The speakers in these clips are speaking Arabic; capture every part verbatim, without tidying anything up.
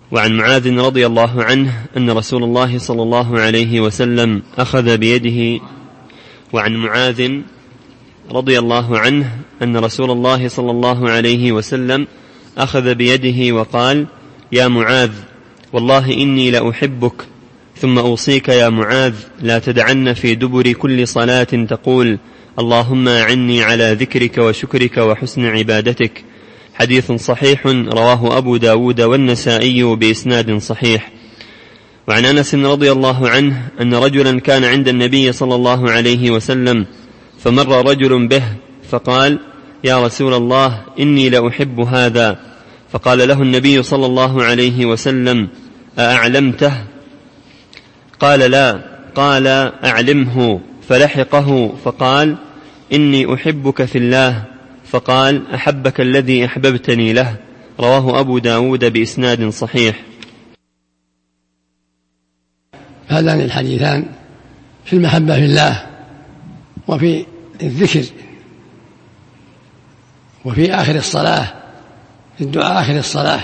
وعن معاذ رضي الله عنه أن رسول الله صلى الله عليه وسلم أخذ بيده وعن معاذ رضي الله عنه أن رسول الله صلى الله عليه وسلم أخذ بيده وقال: يا معاذ، والله إني لأحبك، ثم أوصيك يا معاذ لا تدعن في دبر كل صلاة تقول: اللهم أعني على ذكرك وشكرك وحسن عبادتك. حديث صحيح رواه أبو داود والنسائي بإسناد صحيح. وعن أنس رضي الله عنه أن رجلا كان عند النبي صلى الله عليه وسلم فمر رجل به فقال: يا رسول الله، إني لأحب هذا. فقال له النبي صلى الله عليه وسلم: أأعلمته؟ قال: لا. قال: أعلمه. فلحقه فقال: إني أحبك في الله. فقال: أحبك الذي أحببتني له. رواه أبو داود بإسناد صحيح. هذان الحديثان في المحبة في الله وفي الذكر وفي آخر الصلاة، في الدعاء آخر الصلاة،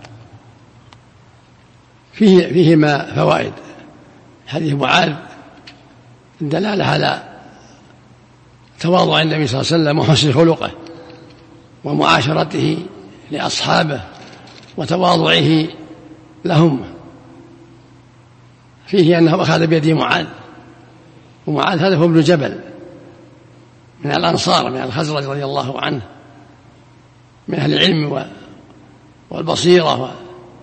فيه فيهما فوائد. حديث معاذ الدلالة على تواضع النبي صلى الله عليه وسلم وحسن خلقه ومعاشرته لأصحابه وتواضعه لهم. فيه أنه أخذ بيد معاذ، ومعاذ هذا هو ابن جبل من الأنصار من الخزرج رضي الله عنه، من أهل العلم والبصيرة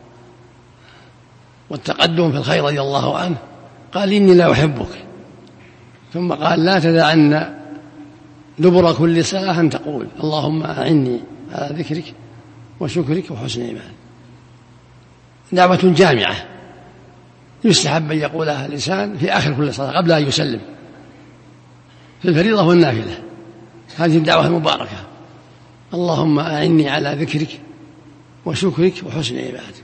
والتقدم في الخير رضي الله عنه. قال: إني لا أحبك. ثم قال: لا تدعن دبر كل صلاة أن تقول: اللهم أعني على ذكرك وشكرك وحسن عبادتك. دعوة جامعة يستحب أن يقولها الإنسان في آخر كل صلاة قبل أن يسلم، في الفريضة والنافلة. هذه الدعوة المباركة: اللهم أعني على ذكرك وشكرك وحسن عبادتك.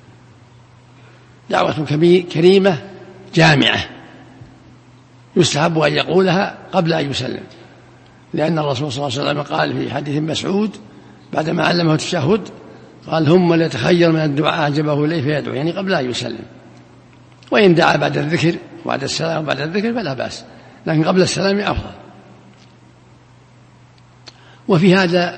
دعوة كريمة جامعة يستحب أن يقولها قبل أن يسلم، لأن الرسول صلى الله عليه وسلم قال في حديث مسعود بعدما علمه التشهد قال: هم ليتخير من الدعاء أعجبه إليه فيدعو، يعني قبل أن يسلم. وإن دعا بعد الذكر وبعد السلام وبعد الذكر فلا بأس، لكن قبل السلام أفضل. وفي هذا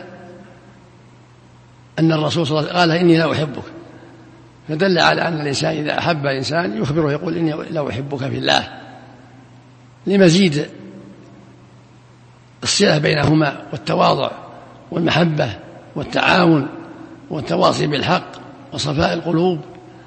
أن الرسول صلى الله عليه وسلم قال: إني لا أحبك، فدل على أن الإنسان إذا أحب إنسان يخبره يقول: إني لا أحبك في الله، لمزيد الصلة بينهما والتواضع والمحبة والتعاون والتواصي بالحق وصفاء القلوب.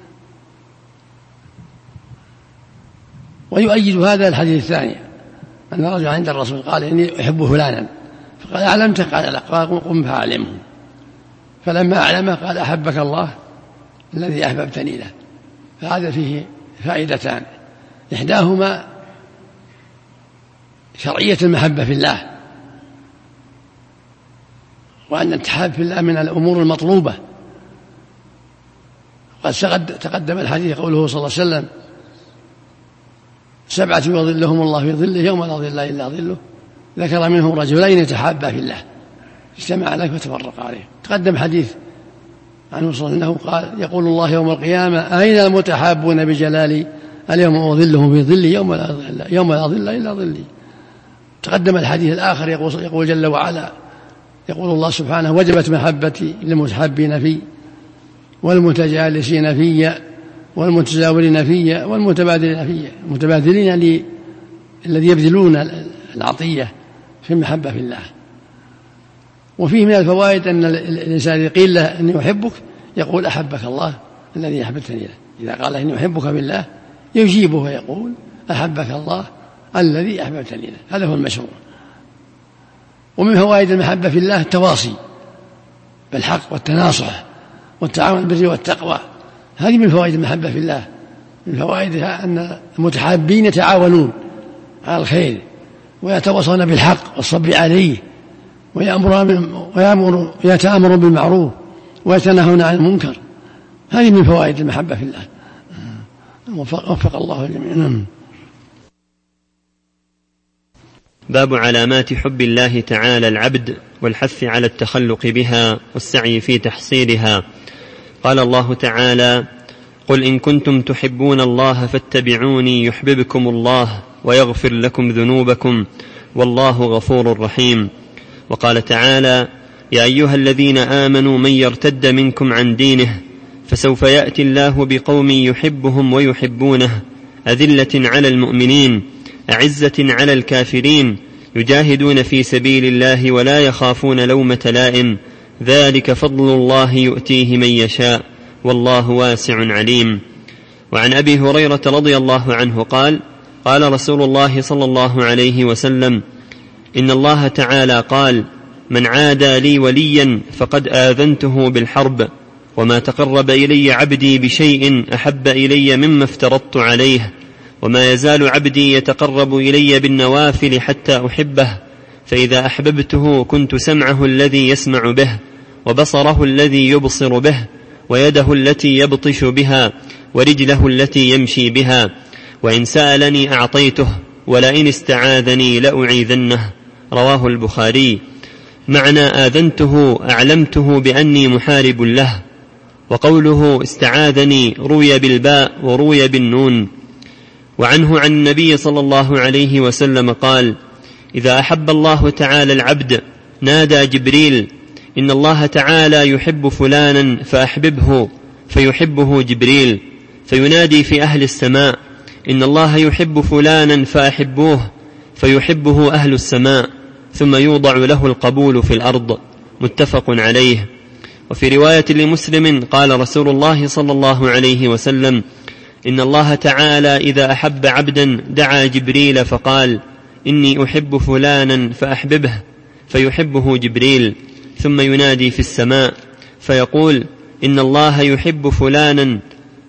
ويؤيد هذا الحديث الثاني أن رجل عند الرسول قال: إني أحب فلانا، فقال: أعلمته؟ قال: لا. قال: قم فأعلمه. فلما أعلمه قال: أحبك الله الذي أحببتني له. فهذا فيه فائدتان: إحداهما شرعية المحبة في الله، وأن التحاب في الله من الأمور المطلوبة. قد تقدم الحديث قوله صلى الله عليه وسلم: سبعة يظلهم الله في ظله يوم لا ظل إلا ظله، ذكر منهم رجلين يتحابا في الله اجتمع عليه وتفرق عليه. تقدم حديث عنه صلى الله عليه وسلم قال: يقول الله يوم القيامة: أين المتحابون بجلالي؟ اليوم أظلهم في ظلي يوم لا ظل يوم لا ظل إلا ظلي. تقدم الحديث الآخر يقول, يقول جل وعلا، يقول الله سبحانه: وجبت محبتي للمتحابين في والمتجالسين في والمتزاورين في والمتبادلين في. المتبادلين الذي يبذلون العطية في المحبة في الله. وفيه من الفوائد أن الإنسان قيل له: إني أحبك، يقول: أحبك الله الذي أحببتني له. إذا قال: إني أحبك بالله يجيبه ويقول: أحبك الله الذي أحببتني له. هذا هو المشروع. ومن فوائد المحبة في الله التواصي بالحق والتناصح والتعاون بالبر والتقوى. هذه من فوائد المحبة في الله. من فوائدها أن المتحابين يتعاونون على الخير ويتواصون بالحق والصبر عليه، ويأمر ويتأمر بالمعروف ويتناهون عن المنكر. هذه من فوائد المحبة في الله. وفق الله الجميع. باب علامات حب الله تعالى العبد والحث على التخلق بها والسعي في تحصيلها. قال الله تعالى: قل إن كنتم تحبون الله فاتبعوني يحببكم الله ويغفر لكم ذنوبكم والله غفور رحيم. وقال تعالى: يا أيها الذين آمنوا من يرتد منكم عن دينه فسوف يأتي الله بقوم يحبهم ويحبونه أذلة على المؤمنين أعزة على الكافرين يجاهدون في سبيل الله ولا يخافون لومة لائم ذلك فضل الله يؤتيه من يشاء والله واسع عليم. وعن أبي هريرة رضي الله عنه قال: قال رسول الله صلى الله عليه وسلم: إن الله تعالى قال: من عادى لي وليا فقد آذنته بالحرب وما تقرب إلي عبدي بشيء أحب إلي مما افترضت عليه وما يزال عبدي يتقرب إلي بالنوافل حتى أحبه فإذا أحببته كنت سمعه الذي يسمع به وبصره الذي يبصر به ويده التي يبطش بها ورجله التي يمشي بها وإن سألني أعطيته ولئن استعاذني لأعيذنه. رواه البخاري. معنى آذنته أعلمته بأني محارب له. وقوله استعاذني روي بالباء وروي بالنون. وعنه عن النبي صلى الله عليه وسلم قال: إذا أحب الله تعالى العبد نادى جبريل: إن الله تعالى يحب فلانا فأحببه فيحبه جبريل، فينادي في أهل السماء: إن الله يحب فلانا فأحبوه فيحبه أهل السماء، ثم يوضع له القبول في الأرض. متفق عليه. وفي رواية لمسلم قال رسول الله صلى الله عليه وسلم: إن الله تعالى إذا أحب عبدا دعا جبريل فقال: إني أحب فلانا فأحببه فيحبه جبريل، ثم ينادي في السماء فيقول: إن الله يحب فلانا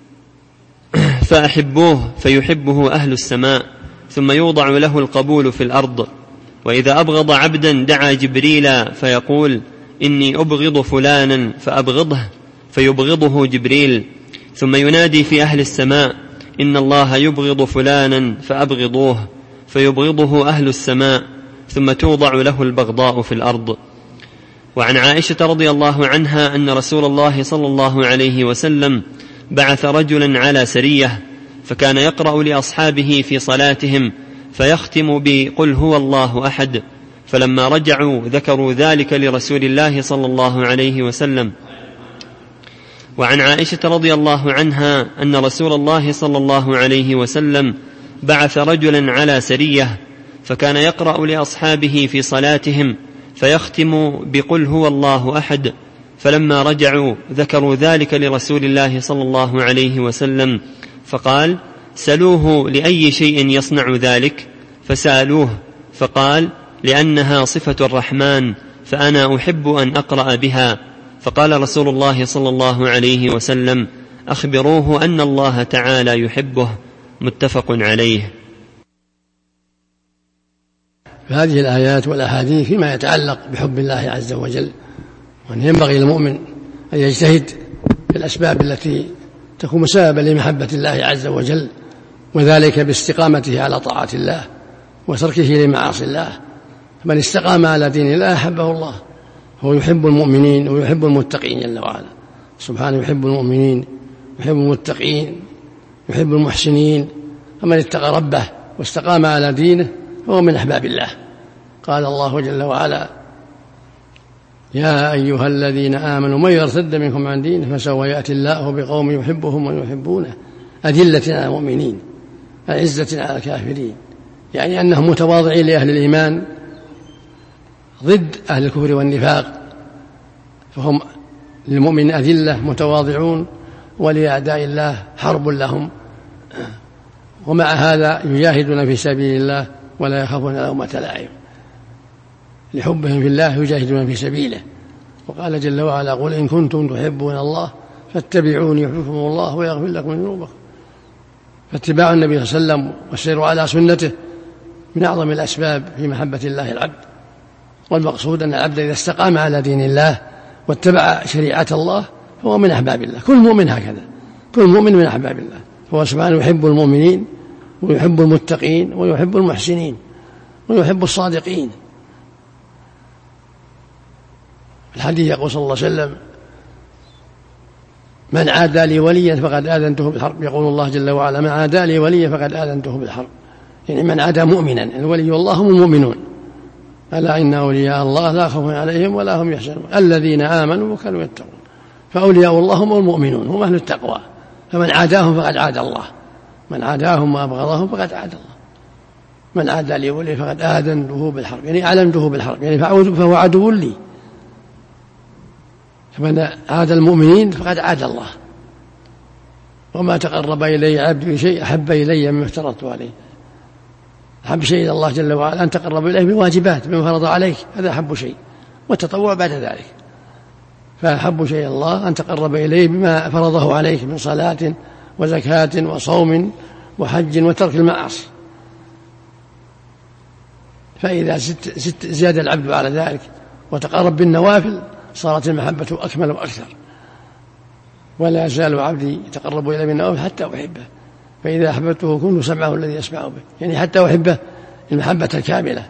فأحبوه فيحبه أهل السماء، ثم يوضع له القبول في الأرض. وإذا أبغض عبدا دعا جبريل فيقول: إني أبغض فلانا فأبغضه فيبغضه جبريل، ثم ينادي في أهل السماء: إن الله يبغض فلانا فأبغضوه فيبغضه أهل السماء، ثم توضع له البغضاء في الأرض. وعن عائشة رضي الله عنها أن رسول الله صلى الله عليه وسلم بعث رجلا على سرية فكان يقرأ لأصحابه في صلاتهم فيختم بقل هو الله أحد، فلما رجعوا ذكروا ذلك لرسول الله صلى الله عليه وسلم. وعن عائشة رضي الله عنها أن رسول الله صلى الله عليه وسلم بعث رجلا على سرية فكان يقرأ لأصحابه في صلاتهم فيختم بقل هو الله أحد، فلما رجعوا ذكروا ذلك لرسول الله صلى الله عليه وسلم فقال: سلوه لأي شيء يصنع ذلك؟ فسألوه فقال: لأنها صفة الرحمن فأنا أحب أن أقرأ بها. فقال رسول الله صلى الله عليه وسلم: أخبروه أن الله تعالى يحبه. متفق عليه. هذه الآيات والأحاديث فيما يتعلق بحب الله عز وجل، وأن ينبغي للمؤمن أن يجتهد في الأسباب التي تكون سببا لمحبة الله عز وجل، وذلك باستقامته على طاعة الله وتركه لمعاصي الله. من استقام على دين الله أحبه الله. هو يحب المؤمنين ويحب المتقين جل وعلا سبحانه، يحب المؤمنين يحب المتقين يحب المحسنين. فمن اتقى ربه واستقام على دينه هو من أحباب الله. قال الله جل وعلا: يا أيها الذين آمنوا من يرتد منكم عن دينه فسوف يأتي الله بقوم يحبهم ويحبونه أذلة على المؤمنين أعزة على الكافرين، يعني أنهم متواضعين لأهل الإيمان ضد أهل الكفر والنفاق، فهم للمؤمن أذلة متواضعون، ولأعداء الله حرب لهم، ومع هذا يجاهدون في سبيل الله ولا يخافون لومة لائم. لحبهم في الله يجاهدون في سبيله. وقال جل وعلا: قل إن كنتم تحبون الله فاتبعوني يحببكم الله ويغفر لكم ذنوبكم. فاتباع النبي صلى الله عليه وسلم والسير على سنته من أعظم الأسباب في محبة الله العبد. والمقصود أن العبد إذا استقام على دين الله واتبع شريعة الله فهو من أحباب الله. كل مؤمن هكذا، كل مؤمن من أحباب الله. هو سبحانه يحب المؤمنين ويحب المتقين ويحب المحسنين ويحب الصادقين. الحديث يقول صلى الله عليه وسلم: من عادى لي وليا فقد آذنته بالحرب، يقول الله جل وعلا: من عادى لي وليا فقد آذنته بالحرب، يعني من عادى مؤمنا، الولي والله هم المؤمنون، ألا إن أولياء الله لا خوف عليهم ولا هم يحزنون الذين آمنوا وكانوا يتقون. فأولياء الله هم المؤمنون، هم أهل التقوى، فمن عاداهم فقد عاد الله، من عاداهم وأبغضهم فقد عاد الله. من عادى لي ولي فقد آذنته بالحرب، يعني أعلمته بالحرب، يعني فهو عدو لي. فمن عاد المؤمنين فقد عاد الله. وما تقرب إلي عبدي بشيء أحب إلي مما افترضته عليه. أحب شيء إلى الله جل وعلا أن تقرب إليه بالواجبات بما فرض عليك، هذا أحب شيء، والتطوع بعد ذلك. فأحب شيء الله أن تقرب إليه بما فرضه عليك من صلاة وزكاة وصوم وحج وترك المعاصي. فإذا زدت زدت زاد العبد على ذلك وتقرب بالنوافل صارت المحبة أكمل وأكثر. ولا يزال عبدي يتقرب إلي بالنوافل حتى أحبه، فإذا أحببته كنت سمعه الذي يسمع به، يعني حتى أحبه المحبة الكاملة.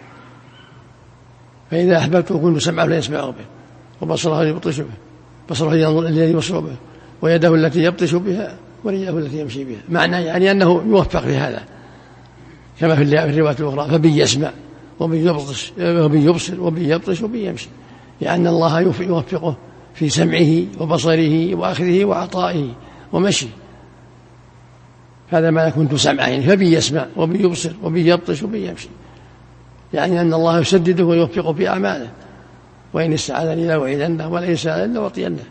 فإذا أحببته كنت سمعه الذي يسمع به، وبصره الذي يبطش به، بصره الذي يبصر به، ويده التي يبطش بها، ورجله التي يمشي بها. معنى يعني أنه يوفق في هذا، كما في الرواية الأخرى: فبي يسمع وبي يبطش وبي يبصر وبي يبطش وبي يمشي، لأن الله يوفقه في سمعه وبصره وأخذه وعطائه ومشي. هذا ما كنت سمعين، فبي يسمع وبي يبصر وبي يبطش وبي يمشي، يعني أن الله يسدده ويوفقه في أعماله. وإن استعاذني لأعيذنه ولئن سألني لأعطينه.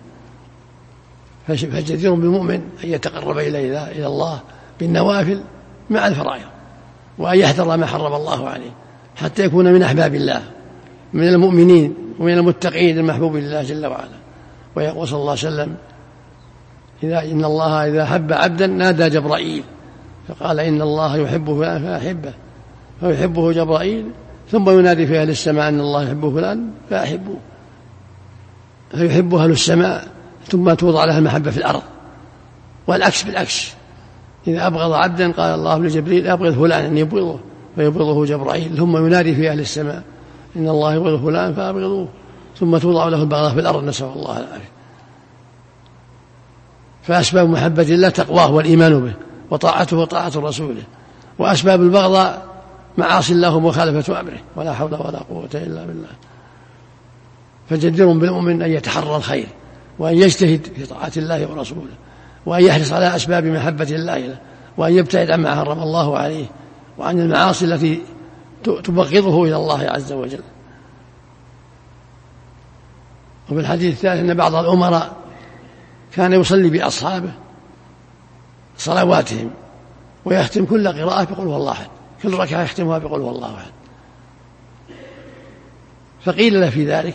فجدير بالمؤمن أن يتقرب إلى الله بالنوافل مع الفرائض، وأن يحذر ما حرم الله عليه، حتى يكون من أحباب الله، من المؤمنين ومن المتقين المحبوب لله جل وعلا. ويقول صلى الله عليه وسلم: إذا إن الله إذا حب عبدا نادى جبرائيل فقال: إن الله يحب فلان فأحبه، فيحبه جبرائيل، ثم ينادي في أهل السماء أن الله يحب فلان فأحبوه، فيحب أهل السماء، ثم توضع لها المحبة في الأرض. والعكس بالعكس، إذا أبغض عبدا قال الله لجبريل: أبغض فلان أن يبغضه، فيبغضه جبرائيل، ثم ينادي في أهل السماء إن الله يبغض فلان فأبغضوه، ثم توضع له البغضة في الأرض، نسأل الله العافية. فأسباب محبة الله تقواه والإيمان به وطاعته وطاعة رسوله، وأسباب البغض معاصي الله ومخالفة أمره، ولا حول ولا قوة إلا بالله. فجدير بالمؤمن أن يتحرى الخير، وأن يجتهد في طاعة الله ورسوله، وأن يحرص على أسباب محبة الله له، وأن يبتعد عما حرم الله عليه، وعن المعاصي التي تبغضه إلى الله عز وجل. وفي الحديث الثالث أن بعض الأمراء كان يصلي بأصحابه صلواتهم ويختم كل قراءة بقول هو الله أحد، كل ركعة يختمها بقول هو الله أحد. فقيل له في ذلك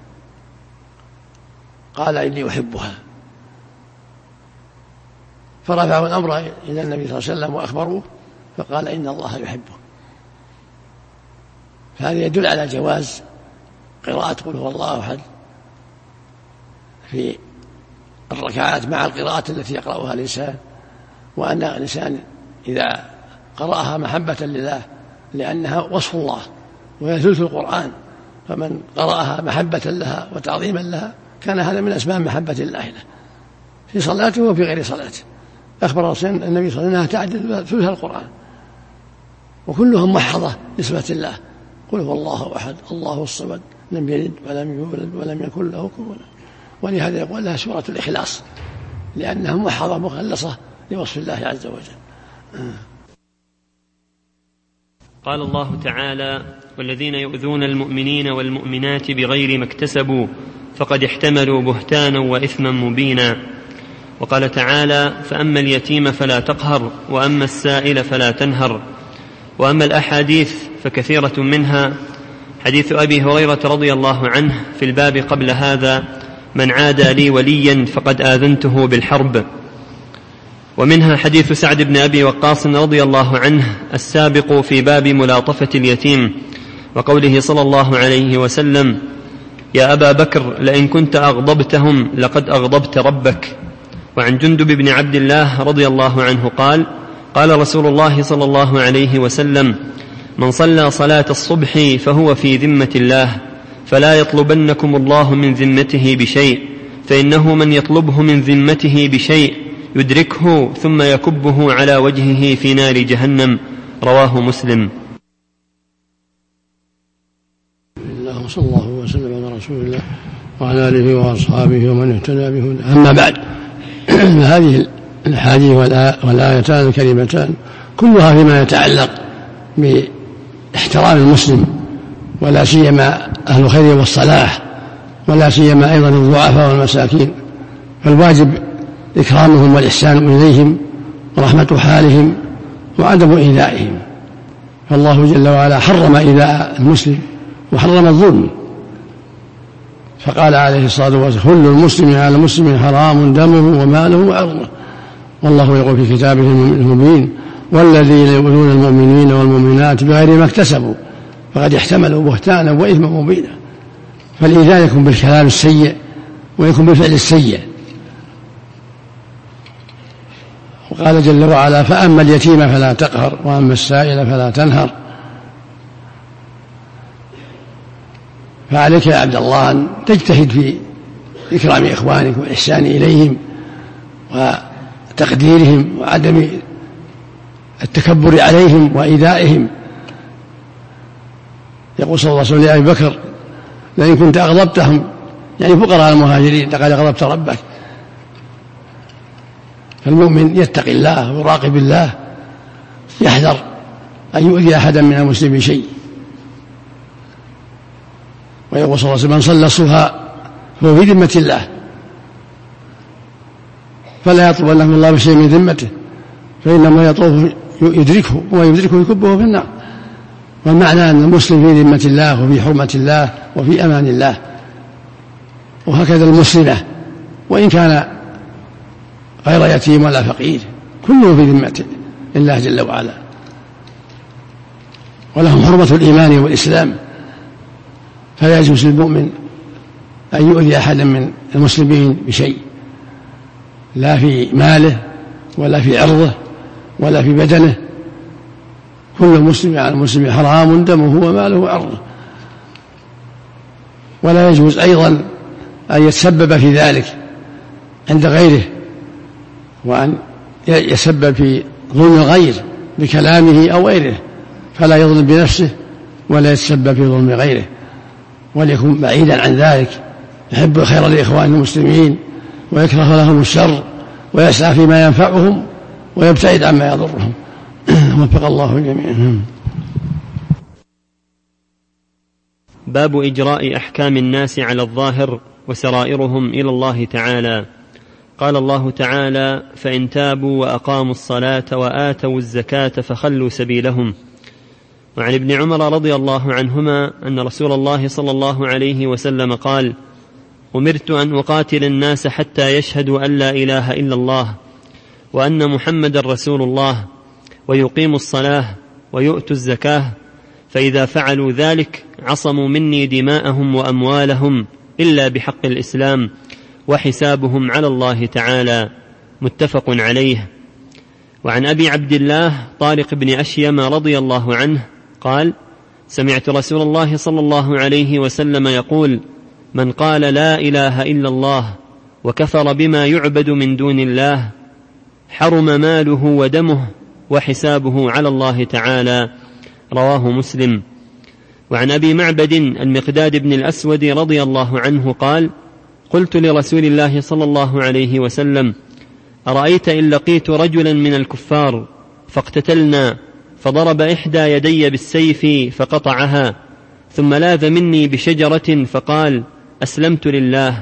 قال: إني أحبها. فرفعوا الأمر إلى النبي صلى الله عليه وسلم وأخبروه، فقال: إن الله يحبه. فهذا يدل على جواز قراءة قل هو الله أحد في الركعات مع القراءة التي يقرأها الإنسان، وأن الإنسان إذا قرأها محبة لله لأنها وصف الله وهي ثلث القرآن، فمن قرأها محبة لها وتعظيما لها كان هذا من أسباب محبة الله له في صلاته وفي غير صلاته. أخبر النبي صلى الله عليه وسلم أنها تعدل ثلث القرآن، وكلهم محضة نسبة الله: قل هو الله أحد الله الصمد لم يلد ولم يولد ولم يكن له كفوا. ولهذا يقول لها سورة الإخلاص، لأنها محضة مخلصة لوصف الله عز وجل. قال الله تعالى: والذين يؤذون المؤمنين والمؤمنات بغير ما اكتسبوا فقد احتملوا بهتانا وإثما مبينا. وقال تعالى: فأما اليتيم فلا تقهر وأما السائل فلا تنهر. وأما الأحاديث فكثيرة منها حديث أبي هريرة رضي الله عنه في الباب قبل هذا: من عادى لي وليا فقد آذنته بالحرب. ومنها حديث سعد بن أبي وقاص رضي الله عنه السابق في باب ملاطفة اليتيم، وقوله صلى الله عليه وسلم: يا أبا بكر لئن كنت أغضبتهم لقد أغضبت ربك. وعن جندب بن عبد الله رضي الله عنه قال: قال رسول الله صلى الله عليه وسلم: من صلى صلاة الصبح فهو في ذمة الله، فلا يطلبنكم الله من ذمته بشيء، فإنه من يطلبه من ذمته بشيء يدركه ثم يكبه على وجهه في نار جهنم. رواه مسلم. اللهم صلى الله وسلم على رسول الله وعلى آله وأصحابه ومن اهتدى بهداه. أما بعد، هذه الأحاديث والآيتان الكريمتان كلها فيما يتعلق باحترام المسلم، ولا سيما أهل الخير والصلاح، ولا سيما أيضا الضعفاء والمساكين، فالواجب إكرامهم والإحسان إليهم ورحمة حالهم وعدم إيذائهم. فالله جل وعلا حرم إيذاء المسلم وحرم الظلم، فقال عليه الصلاة والسلام: كل المسلم على المسلم حرام دمه وماله وعرضه. والله يقول في كتابه المبين: والذين يؤذون المؤمنين والمؤمنات بغير ما اكتسبوا فقد احتملوا بهتانا وإثما مبينا. فالإيذاء يكون بالكلام السيء ويكون بالفعل السيء. وقال جل وعلا: فأما اليتيم فلا تقهر وأما السائل فلا تنهر. فعليك يا عبد الله أن تجتهد في إكرام إخوانك والإحسان إليهم وتقديرهم وعدم التكبر عليهم وإيذائهم. يقول صلى الله عليه وسلم لأبي بكر: لئن كنت أغضبتهم، يعني فقراء المهاجرين، لقد أغضبت ربك. فالمؤمن يتقي الله ويراقب الله، يحذر أن يؤذي أحدا من المسلمين شيء. ويقول صلى الله عليه وسلم: من صلى الصبح فهو في ذمة الله، فلا يطلب له الله بشيء من ذمته، فإنما يطوف يدركه ويدركه يكبه في النار. والمعنى أن المسلم في ذمة الله وفي حرمة الله وفي أمان الله. وهكذا المسلمة، وإن كان غير يتيم ولا فقير، كله في ذمة الله جل وعلا، ولهم حرمة الإيمان والإسلام. فلا يجوز للمؤمن أن يؤذي أحدا من المسلمين بشيء، لا في ماله ولا في عرضه ولا في بدنه. كل مسلم على المسلم حرام دمه وماله وعرضه. ولا يجوز أيضا أن يتسبب في ذلك عند غيره، وأن يسبب في ظلم الغير بكلامه أو غيره، فلا يظلم بنفسه ولا يتسبب في ظلم غيره، وليكن بعيدا عن ذلك، يحب الخير لإخوانه المسلمين ويكره لهم الشر، ويسعى فيما ينفعهم ويبتعد عما يضرهم. وفق الله جميعا. باب إجراء أحكام الناس على الظاهر وسرائرهم إلى الله تعالى. قال الله تعالى: فإن تابوا وأقاموا الصلاة وآتوا الزكاة فخلوا سبيلهم. وعن ابن عمر رضي الله عنهما أن رسول الله صلى الله عليه وسلم قال: أمرت أن أقاتل الناس حتى يشهدوا أن لا إله إلا الله وأن محمد رسول الله ويقيموا الصلاة ويؤتوا الزكاة، فإذا فعلوا ذلك عصموا مني دماءهم وأموالهم إلا بحق الإسلام وحسابهم على الله تعالى. متفق عليه. وعن أبي عبد الله طارق بن أشيم رضي الله عنه قال: سمعت رسول الله صلى الله عليه وسلم يقول: من قال لا إله إلا الله وكفر بما يعبد من دون الله حرم ماله ودمه وحسابه على الله تعالى. رواه مسلم. وعن أبي معبد المقداد بن الأسود رضي الله عنه قال: قلت لرسول الله صلى الله عليه وسلم: أرأيت إن لقيت رجلا من الكفار فاقتتلنا فضرب إحدى يدي بالسيف فقطعها، ثم لاذ مني بشجرة فقال: أسلمت لله،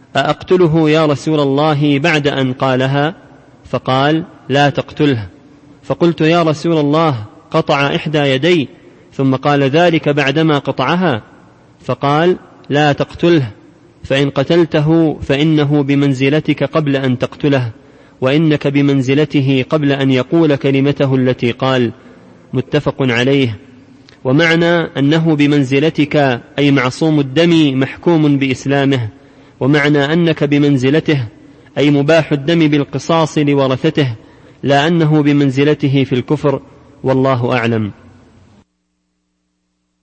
أأقتله يا رسول الله بعد أن قالها؟ فقال: لا تقتله. فقلت: يا رسول الله، قطع إحدى يدي ثم قال ذلك بعدما قطعها؟ فقال: لا تقتله، فإن قتلته فإنه بمنزلتك قبل أن تقتله، وإنك بمنزلته قبل أن يقول كلمته التي قال. متفق عليه. ومعنى أنه بمنزلتك أي معصوم الدم محكوم بإسلامه، ومعنى أنك بمنزلته أي مباح الدم بالقصاص لورثته، لا أنه بمنزلته في الكفر. والله أعلم.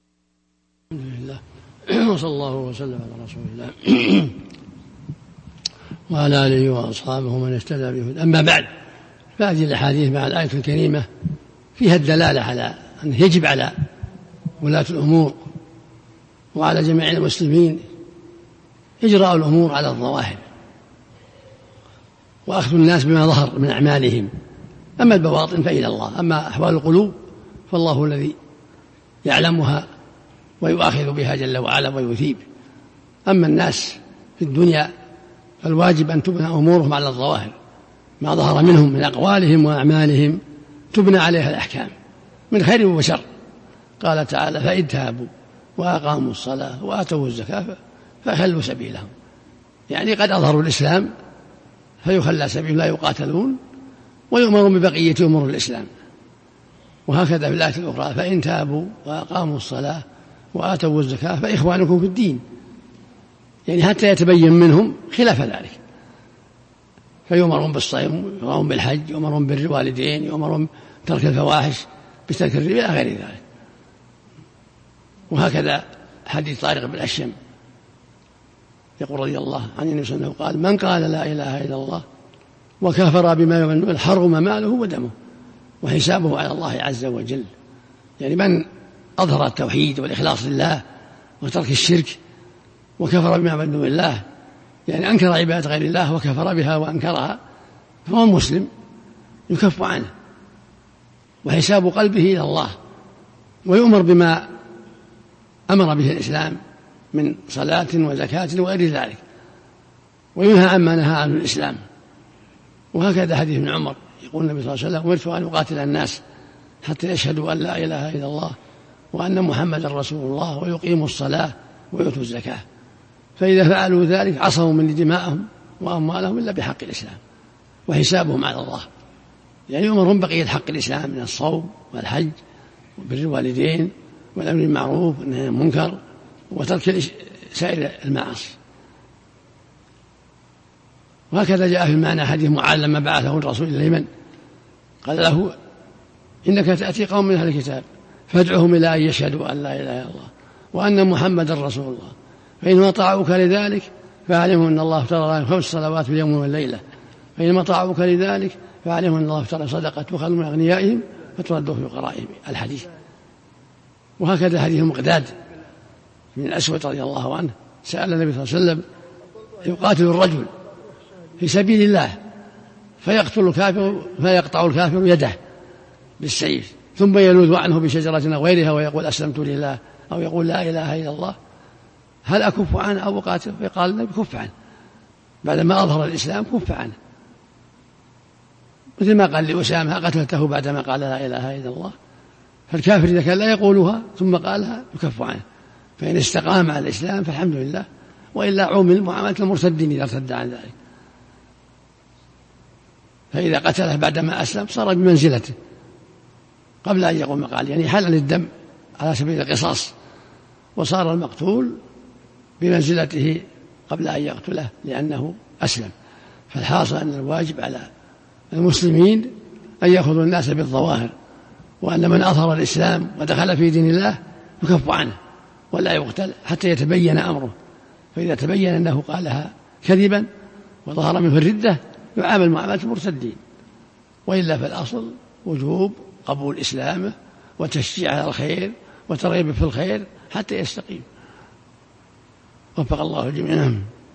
الحمد لله وصلى الله وسلم على رسول الله. وعلى آله وأصحابه من اهتدى بهداه. أما بعد، فهذه الأحاديث مع الآية الكريمة فيها الدلالة على أنه يجب على ولاة الأمور وعلى جميع المسلمين إجراء الأمور على الظواهر وأخذ الناس بما ظهر من أعمالهم، أما البواطن فإلى الله، أما أحوال القلوب فالله الذي يعلمها ويؤاخذ بها جل وعلا ويثيب. أما الناس في الدنيا فالواجب أن تبنى أمورهم على الظواهر، ما ظهر منهم من أقوالهم وأعمالهم تبنى عليها الأحكام من خير وشر. قال تعالى: فإن تابوا وأقاموا الصلاة وآتوا الزكاة فخلوا سبيلهم، يعني قد أظهروا الإسلام فيخلى سبيل، لا يقاتلون ويؤمرون ببقية أمور الإسلام. وهكذا في الآية الأخرى: فإن تابوا وأقاموا الصلاة وآتوا الزكاة فإخوانكم في الدين، يعني حتى يتبين منهم خلاف ذلك، فيؤمرون بالصيام، يؤمرون بالحج، يؤمرون بر الوالدين، يؤمرون بترك الفواحش، بترك الربا إلى غير ذلك. وهكذا حديث طارق بن الأشم يقول رضي الله عن النبي صلى الله عليه وسلم قال: من قال لا إله إلا الله وكفر بما يؤمن حرم ماله ودمه وحسابه على الله عز وجل. يعني من أظهر التوحيد والإخلاص لله وترك الشرك وكفر بما يؤمن بالله، يعني أنكر عبادة غير الله وكفر بها وأنكرها، فهو مسلم يكف عنه وحساب قلبه إلى الله، ويؤمر بما أمر به الإسلام من صلاة وزكاة وغير ذلك، وينهى عما نهى عنه الإسلام. وهكذا حديث ابن عمر يقول النبي صلى الله عليه وسلم: أمرت أن أقاتل الناس حتى يشهدوا أن لا إله إلا الله وأن محمدا رسول الله ويقيموا الصلاة ويؤتوا الزكاة، فإذا فعلوا ذلك عصموا من دماءهم وأموالهم إلا بحق الإسلام وحسابهم على الله. يعني يؤمرهم بقية حق الإسلام من الصوم والحج وبر الوالدين والأمر بالمعروف والنهي عن المنكر وترك سائر المعاصي. وهكذا جاء في المعنى حديث معاذ لما بعثه الرسول إلى اليمن قال له: إنك تأتي قوم من أهل الكتاب فادعهم إلى أن يشهدوا أن لا إله إلا الله وأن محمدا رسول الله، فإنهم أطاعوك لذلك فاعلموا أن الله افترض عليهم خمس صلوات في اليوم والليلة، فإنهم أطاعوك لذلك فاعلموا أن الله افترض صدقة تؤخذ من أغنيائهم فترد في فقرائهم. الحديث. وهكذا حديث مقداد من الأسود رضي الله عنه سأل النبي صلى الله عليه وسلم: يقاتل الرجل في سبيل الله فيقتل الكافر فيقطع الكافر يده بالسيف ثم يلوذ عنه بشجرة أو غيرها ويقول أسلمت لله أو يقول لا إله إلا الله، هل أكف عنه أو أقاتل؟ فقال النبي: كف عنه، بعدما أظهر الإسلام كف عنه، مثل ما قال لأسامة: قتلته بعدما قال لا إله إلا الله. فالكافر إذا كان لا يقولها ثم قالها يكف عنه، فإن استقام على الإسلام فالحمد لله، وإلا عومل معاملة المرتدين إذا ارتد عن ذلك. فإذا قتله بعدما أسلم صار بمنزلته قبل أن يقوم قال، يعني حلل الدم على سبيل القصاص، وصار المقتول بمنزلته قبل أن يقتله لأنه أسلم. فالحاصل أن الواجب على المسلمين أن يأخذوا الناس بالظواهر، وأن من أظهر الإسلام ودخل في دين الله يكف عنه ولا يقتل حتى يتبين أمره، فإذا تبين أنه قالها كذبا وظهر منه الردة يعامل معاملة المرتدين، وإلا فالأصل وجوب قبول إسلامه وتشجيع على الخير وترغيب في الخير حتى يستقيم. وفق الله الجميع.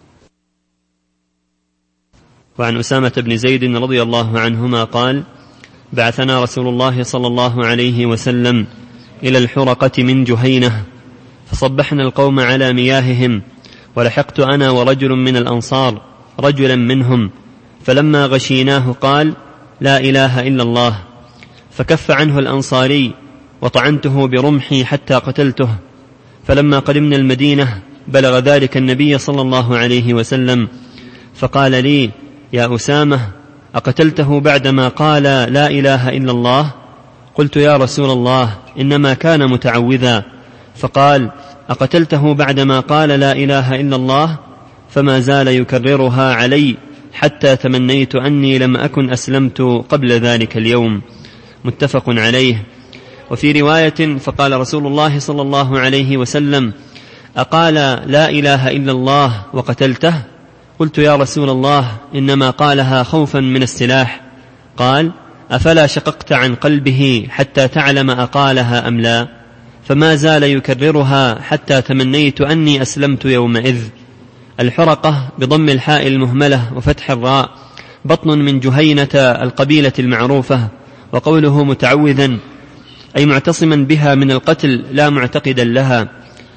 وعن أسامة بن زيد رضي الله عنهما قال: بعثنا رسول الله صلى الله عليه وسلم إلى الحرقة من جهينة فصبحنا القوم على مياههم، ولحقت أنا ورجل من الأنصار رجلا منهم، فلما غشيناه قال: لا إله إلا الله، فكف عنه الأنصاري وطعنته برمحي حتى قتلته. فلما قدمنا المدينة بلغ ذلك النبي صلى الله عليه وسلم فقال لي: يا أسامة، أقتلته بعدما قال لا إله إلا الله؟ قلت: يا رسول الله، إنما كان متعوذا. فقال: أقتلته بعدما قال لا إله إلا الله؟ فما زال يكررها علي حتى تمنيت أني لم أكن أسلمت قبل ذلك اليوم. متفق عليه. وفي رواية: فقال رسول الله صلى الله عليه وسلم: أقال لا إله إلا الله وقتلته؟ قلت يا رسول الله إنما قالها خوفا من السلاح. قال أفلا شققت عن قلبه حتى تعلم أقالها أم لا؟ فما زال يكررها حتى تمنيت أني أسلمت يومئذ. الحرقة بضم الحاء المهملة وفتح الراء بطن من جهينة القبيلة المعروفة. وقوله متعوذا أي معتصما بها من القتل لا معتقدا لها.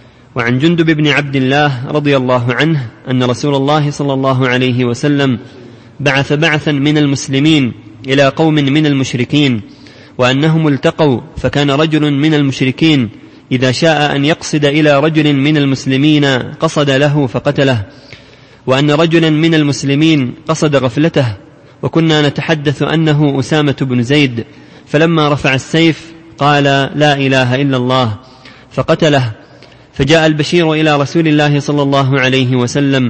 وعن جندب بن عبد الله رضي الله عنه أن رسول الله صلى الله عليه وسلم بعث بعثا من المسلمين إلى قوم من المشركين، وأنهم التقوا، فكان رجل من المشركين إذا شاء أن يقصد إلى رجل من المسلمين قصد له فقتله، وأن رجلا من المسلمين قصد غفلته، وكنا نتحدث أنه أسامة بن زيد، فلما رفع السيف قال لا إله إلا الله فقتله. فجاء البشير إلى رسول الله صلى الله عليه وسلم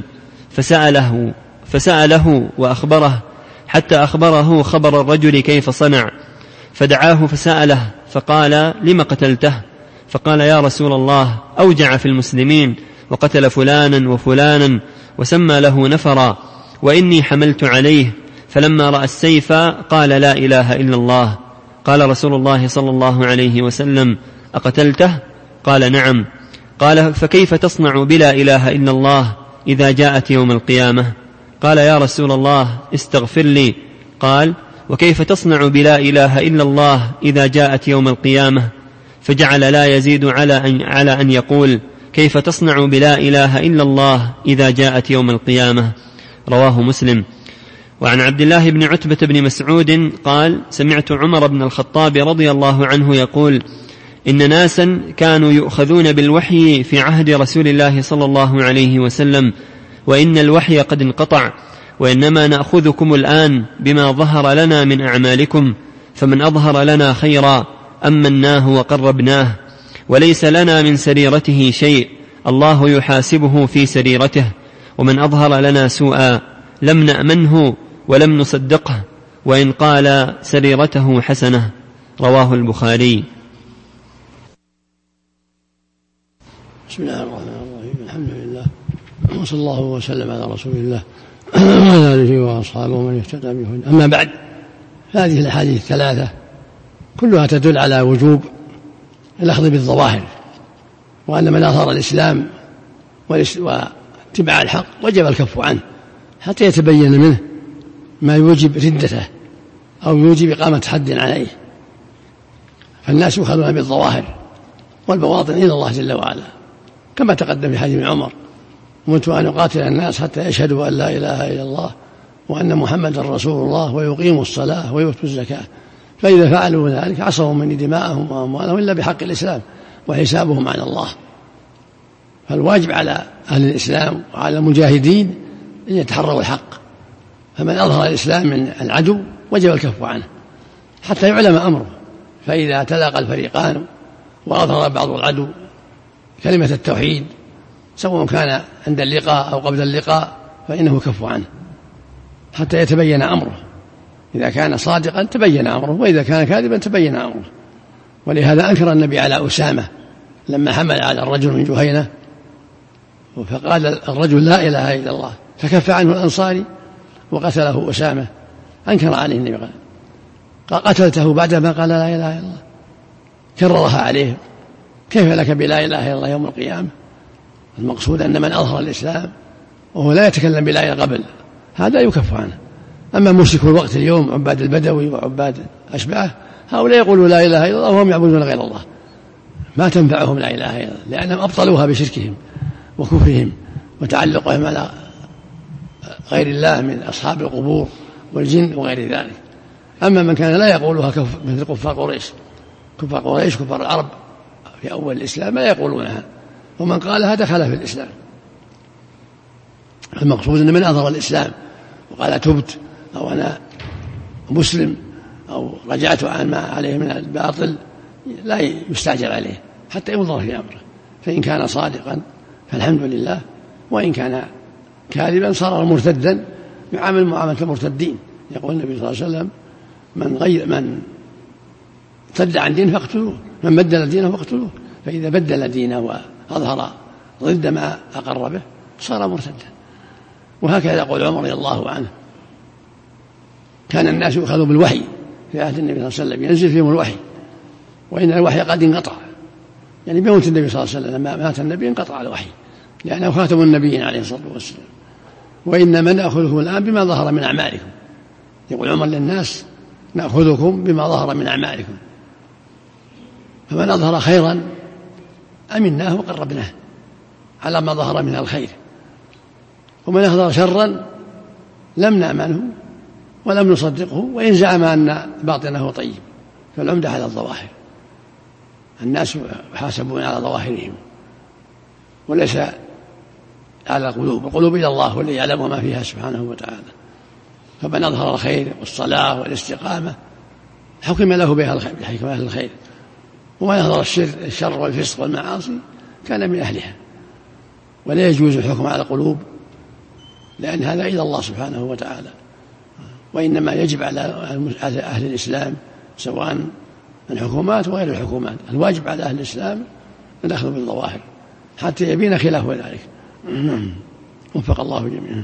فسأله, فسأله وأخبره حتى أخبره خبر الرجل كيف صنع، فدعاه فسأله فقال لم قتلته؟ فقال يا رسول الله أوجع في المسلمين وقتل فلانا وفلانا وسمى له نفرا، وإني حملت عليه، فلما رأى السيف قال لا إله إلا الله. قال رسول الله صلى الله عليه وسلم أقتلته؟ قال نعم. قال فكيف تصنع بلا إله إلا الله إذا جاءت يوم القيامة؟ قال يا رسول الله استغفر لي. قال وكيف تصنع بلا إله إلا الله إذا جاءت يوم القيامة؟ فجعل لا يزيد على أن, على أن يقول كيف تصنع بلا إله إلا الله إذا جاءت يوم القيامة. رواه مسلم. وعن عبد الله بن عتبة بن مسعود قال سمعت عمر بن الخطاب رضي الله عنه يقول إن ناسا كانوا يؤخذون بالوحي في عهد رسول الله صلى الله عليه وسلم، وإن الوحي قد انقطع، وإنما نأخذكم الآن بما ظهر لنا من أعمالكم، فمن أظهر لنا خيرا أمناه وقربناه، وليس لنا من سريرته شيء الله يحاسبه في سريرته، ومن أظهر لنا سوءا لم نأمنه ولم نصدقه، وإن قال سريرته حسنة. رواه البخاري. بسم الله الرحمن الرحيم. الحمد لله وصلى الله وسلم على رسول الله وعلى آله وأصحابه ومن اهتدى بهداه. أما بعد، هذه الأحاديث الثلاثة كلها تدل على وجوب الأخذ بالظواهر، وأن من أظهر الإسلام واتباع الحق وجب الكف عنه حتى يتبين منه ما يوجب ردته أو يوجب إقامة حد عليه. فالناس يؤخذون بالظواهر والبواطن إلى الله جل وعلا، كما تقدم في حديث عمر أمرت أن أقاتل الناس حتى يشهدوا أن لا إله إلا الله وأن محمدا رسول الله ويقيموا الصلاة ويؤتوا الزكاة، فإذا فعلوا ذلك عصموا مني دماءهم وأموالهم إلا بحق الإسلام وحسابهم على الله. فالواجب على أهل الإسلام وعلى المجاهدين أن يتحروا الحق، فمن أظهر الإسلام من العدو وجب الكف عنه حتى يعلم أمره. فإذا تلاقى الفريقان وأظهر بعض العدو كلمة التوحيد سواء كان عند اللقاء أو قبل اللقاء فإنه كف عنه حتى يتبين أمره. إذا كان صادقا تبين أمره، وإذا كان كاذبا تبين أمره. ولهذا أنكر النبي على أسامة لما حمل على الرجل من جهينة فقال الرجل لا إله إلا الله، فكف عنه الأنصاري وقتله أسامة. أنكر عليه النبي قال قتلته بعدما قال لا إله إلا الله، كررها عليه. كيف لك بلا إله إلا الله يوم القيامة؟ المقصود أن من أظهر الإسلام وهو لا يتكلم بلا إله قبل هذا يكف عنه. أما مشرك الوقت اليوم عباد البدوي وعباد أشباه هؤلاء يقولوا لا إله إلا الله وهم يعبدون غير الله، ما تنفعهم لا إله إلا الله لأنهم أبطلوها بشركهم وكفرهم وتعلقهم على غير الله من أصحاب القبور والجن وغير ذلك. أما من كان لا يقولها مثل كفار قريش كفار قريش كفار العرب في أول الإسلام لا يقولونها، ومن قالها دخل في الإسلام. المقصود أن من أظهر الإسلام وقال تبت أو أنا مسلم أو رجعت عن ما عليه من الباطل لا يستعجل عليه حتى ينظر في أمره، فإن كان صادقا فالحمد لله، وإن كان كاذبا صار مرتدا يعامل معاملة المرتدين. يقول النبي صلى الله عليه وسلم من غير من ارتد عن دينه فاقتلوه، من بدل دينه فاقتلوه. فإذا بدل دينه وأظهر ضد ما أقر به صار مرتدا. وهكذا يقول عمر رضي الله عنه كان الناس يؤخذوا بالوحي في عهد النبي صلى الله عليه وسلم، ينزل فيهم الوحي، وإن الوحي قد انقطع، يعني بموت النبي صلى الله عليه وسلم لما مات النبي انقطع الوحي لأنه خاتم النبيين عليه الصلاة والسلام. وإنما نأخذكم الآن بما ظهر من أعمالكم، يقول عمر للناس نأخذكم بما ظهر من أعمالكم، فمن أظهر خيرا أمناه وقربناه على ما ظهر من الخير، ومن أظهر شرا لم نأمنه ولم نصدقه وإن زعم أن باطنه طيب. فالعمدة على الظواهر، الناس يحاسبون على ظواهرهم وليس على القلوب، القلوب إلى الله والذي يعلم ما فيها سبحانه وتعالى. فمن أظهر الخير والصلاة والاستقامة حكم له بها بحكمة أهل الخير، ومن أظهر الشر, الشر والفسق والمعاصي كان من أهلها. ولا يجوز الحكم على القلوب لأن هذا إلى الله سبحانه وتعالى، وإنما يجب على أهل الإسلام سواء الحكومات وغير الحكومات، الواجب على أهل الإسلام أن يأخذوا بالظواهر حتى يبين خلاف ذلك. وفق الله جميعا.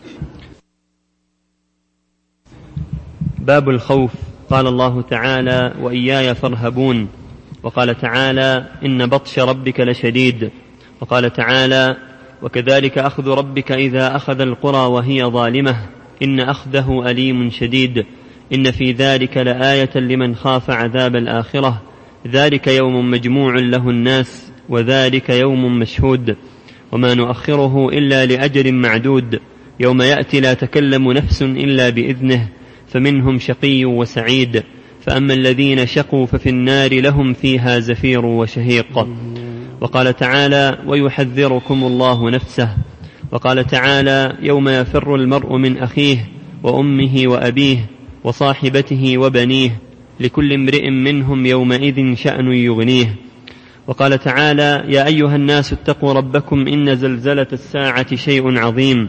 باب الخوف. قال الله تعالى وإياي فارهبون، وقال تعالى إن بطش ربك لشديد، وقال تعالى وكذلك أخذ ربك إذا أخذ القرى وهي ظالمة إن أخذه أليم شديد إن في ذلك لآية لمن خاف عذاب الآخرة ذلك يوم مجموع له الناس وذلك يوم مشهود وما نؤخره إلا لأجل معدود يوم يأتي لا تكلم نفس إلا بإذنه فمنهم شقي وسعيد فأما الذين شقوا ففي النار لهم فيها زفير وشهيق. وقال تعالى ويحذركم الله نفسه. وقال تعالى يوم يفر المرء من أخيه وأمه وأبيه وصاحبته وبنيه لكل امرئ منهم يومئذ شأن يغنيه. وقال تعالى يا أيها الناس اتقوا ربكم إن زلزلة الساعة شيء عظيم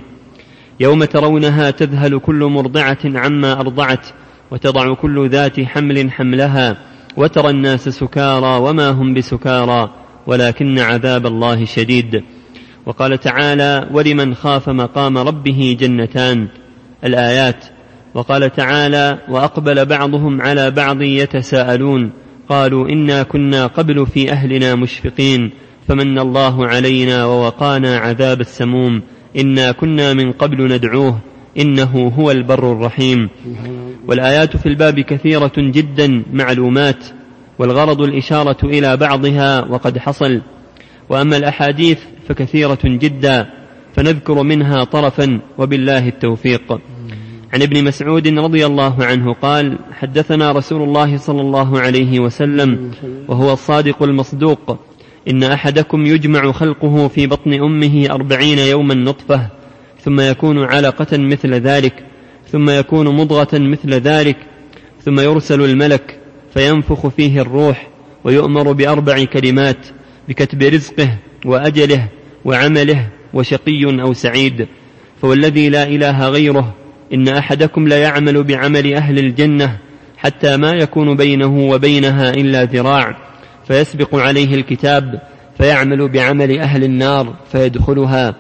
يوم ترونها تذهل كل مرضعة عما أرضعت وتضع كل ذات حمل حملها وترى الناس سكارى وما هم بسكارى ولكن عذاب الله شديد. وقال تعالى ولمن خاف مقام ربه جنتان الآيات. وقال تعالى وأقبل بعضهم على بعض يتساءلون قالوا إنا كنا قبل في أهلنا مشفقين فمن الله علينا ووقانا عذاب السموم إنا كنا من قبل ندعوه إنه هو البر الرحيم. والآيات في الباب كثيرة جدا معلومات، والغرض الإشارة إلى بعضها وقد حصل. وأما الأحاديث فكثيرة جدا فنذكر منها طرفا وبالله التوفيق. عن ابن مسعود رضي الله عنه قال حدثنا رسول الله صلى الله عليه وسلم وهو الصادق المصدوق إن أحدكم يجمع خلقه في بطن أمه أربعين يوما نطفة ثم يكون علقة مثل ذلك ثم يكون مضغة مثل ذلك ثم يرسل الملك فينفخ فيه الروح ويؤمر بأربع كلمات بكتب رزقه وأجله وعمله وشقي أو سعيد. فوالذي لا إله غيره إن أحدكم لا يعمل بعمل أهل الجنة حتى ما يكون بينه وبينها إلا ذراع فيسبق عليه الكتاب فيعمل بعمل أهل النار فيدخلها.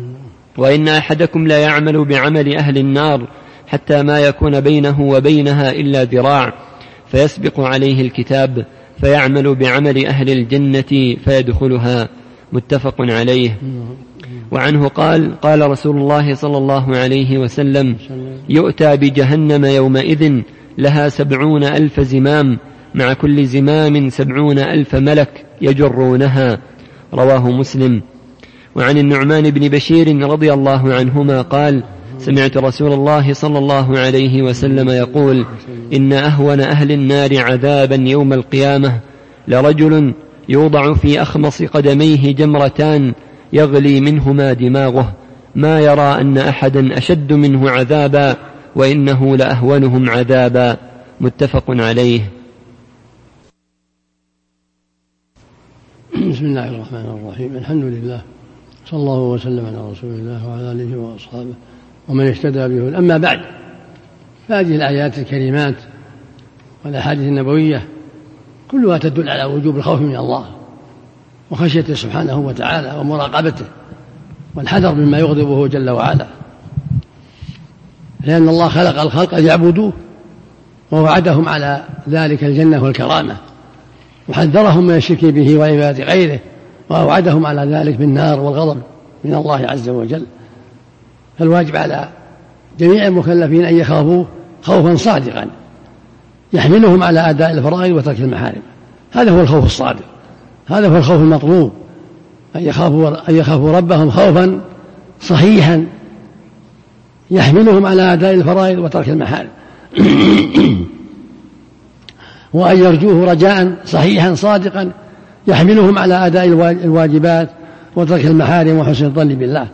وإن أحدكم لا يعمل بعمل أهل النار حتى ما يكون بينه وبينها إلا ذراع فيسبق عليه الكتاب فيعمل بعمل أهل الجنة فيدخلها. متفق عليه. وعنه قال قال رسول الله صلى الله عليه وسلم يؤتى بجهنم يومئذ لها سبعون ألف زمام مع كل زمام سبعون ألف ملك يجرونها. رواه مسلم. وعن النعمان بن بشير رضي الله عنهما قال سمعت رسول الله صلى الله عليه وسلم يقول إن أهون أهل النار عذابا يوم القيامة لرجل يوضع في أخمص قدميه جمرتان يغلي منهما دماغه ما يرى أن أحدا أشد منه عذابا وإنه لأهونهم عذابا. متفق عليه. بسم الله الرحمن الرحيم الحمد لله صلى الله وسلم على رسول الله وعلى آله وأصحابه ومن اهتدى به. أما بعد فهذه الآيات الكريمات والأحاديث النبوية كلها تدل على وجوب الخوف من الله وخشيته سبحانه وتعالى ومراقبته والحذر مما يغضبه جل وعلا لأن الله خلق الخلق ليعبدوه ووعدهم على ذلك الجنة والكرامة، وحذرهم من الشرك به وعبادة غيره، وأوعدهم على ذلك بالنار والغضب من الله عز وجل. فالواجب على جميع المكلفين أن يخافوه خوفا صادقا يحملهم على أداء الفرائض وترك المحارم. هذا هو الخوف الصادق، هذا هو الخوف المطلوب، أن يخافوا, أن يخافوا ربهم خوفا صحيحا يحملهم على أداء الفرائض وترك المحارم وأن يرجوه رجاء صحيحا صادقا يحملهم على أداء الواجبات وترك المحارم وحسن الظن بالله.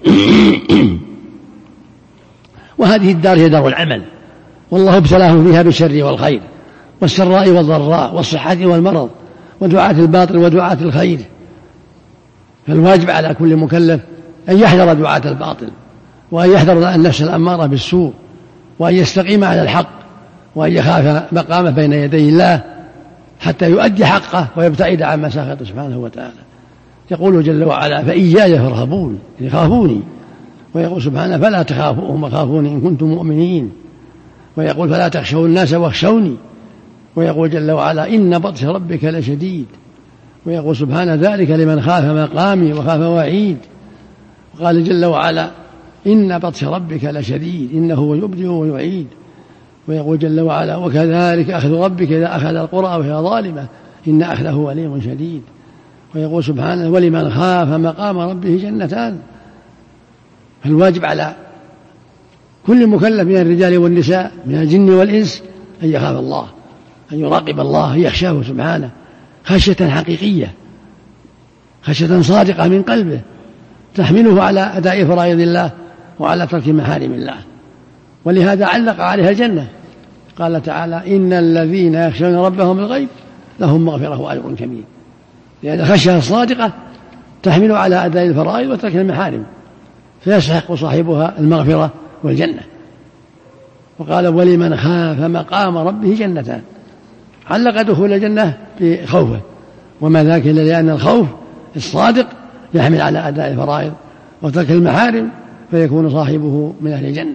وهذه الدار هي دار العمل، والله ابتلاهم فيها بالشر والخير والسراء والضراء والصحة والمرض ودعاة الباطل ودعاة الخير. فالواجب على كل مكلف أن يحذر دعاة الباطل، وأن يحذر النفس الأمارة بالسوء، وأن يستقيم على الحق، وأن يخاف مقامه بين يدي الله حتى يؤدي حقه ويبتعد عن مساخطه سبحانه وتعالى. يقول جل وعلا: فإياي فارهبون، يخافوني. ويقول سبحانه: فلا تخافوهم وخافوني إن كنتم مؤمنين. ويقول: فلا تخشوا الناس واخشوني. ويقول جل وعلا: إن بطش ربك لشديد. ويقول سبحانه: ذلك لمن خاف مقامي وخاف وعيد. وقال جل وعلا: إن بطش ربك لشديد إنه هو يبدئ ويعيد. ويقول جل وعلا: وكذلك أخذ ربك إذا أخذ القرى وهي ظالمة إن أخذه أليم شديد. ويقول سبحانه: ولمن خاف مقام ربه جنتان. فالواجب على كل مكلف من الرجال والنساء من الجن والإنس أن يخاف الله، أن يراقب الله، يخشاه سبحانه خشية حقيقية، خشية صادقة من قلبه تحمله على أداء فرائض الله وعلى ترك محارم الله. ولهذا علق عليها الجنة، قال تعالى: إن الذين يخشون ربهم بالغيب لهم مغفرة وأجر كبير. لأن الخشية الصادقة تحمل على أداء الفرائض وترك المحارم، فيستحق صاحبها المغفرة والجنة. وقال: ولمن خاف مقام ربه جنتان. علق دخول الجنة بخوفه، وما ذاك إلا لأن الخوف الصادق يحمل على أداء الفرائض وترك المحارم فيكون صاحبه من أهل الجنة.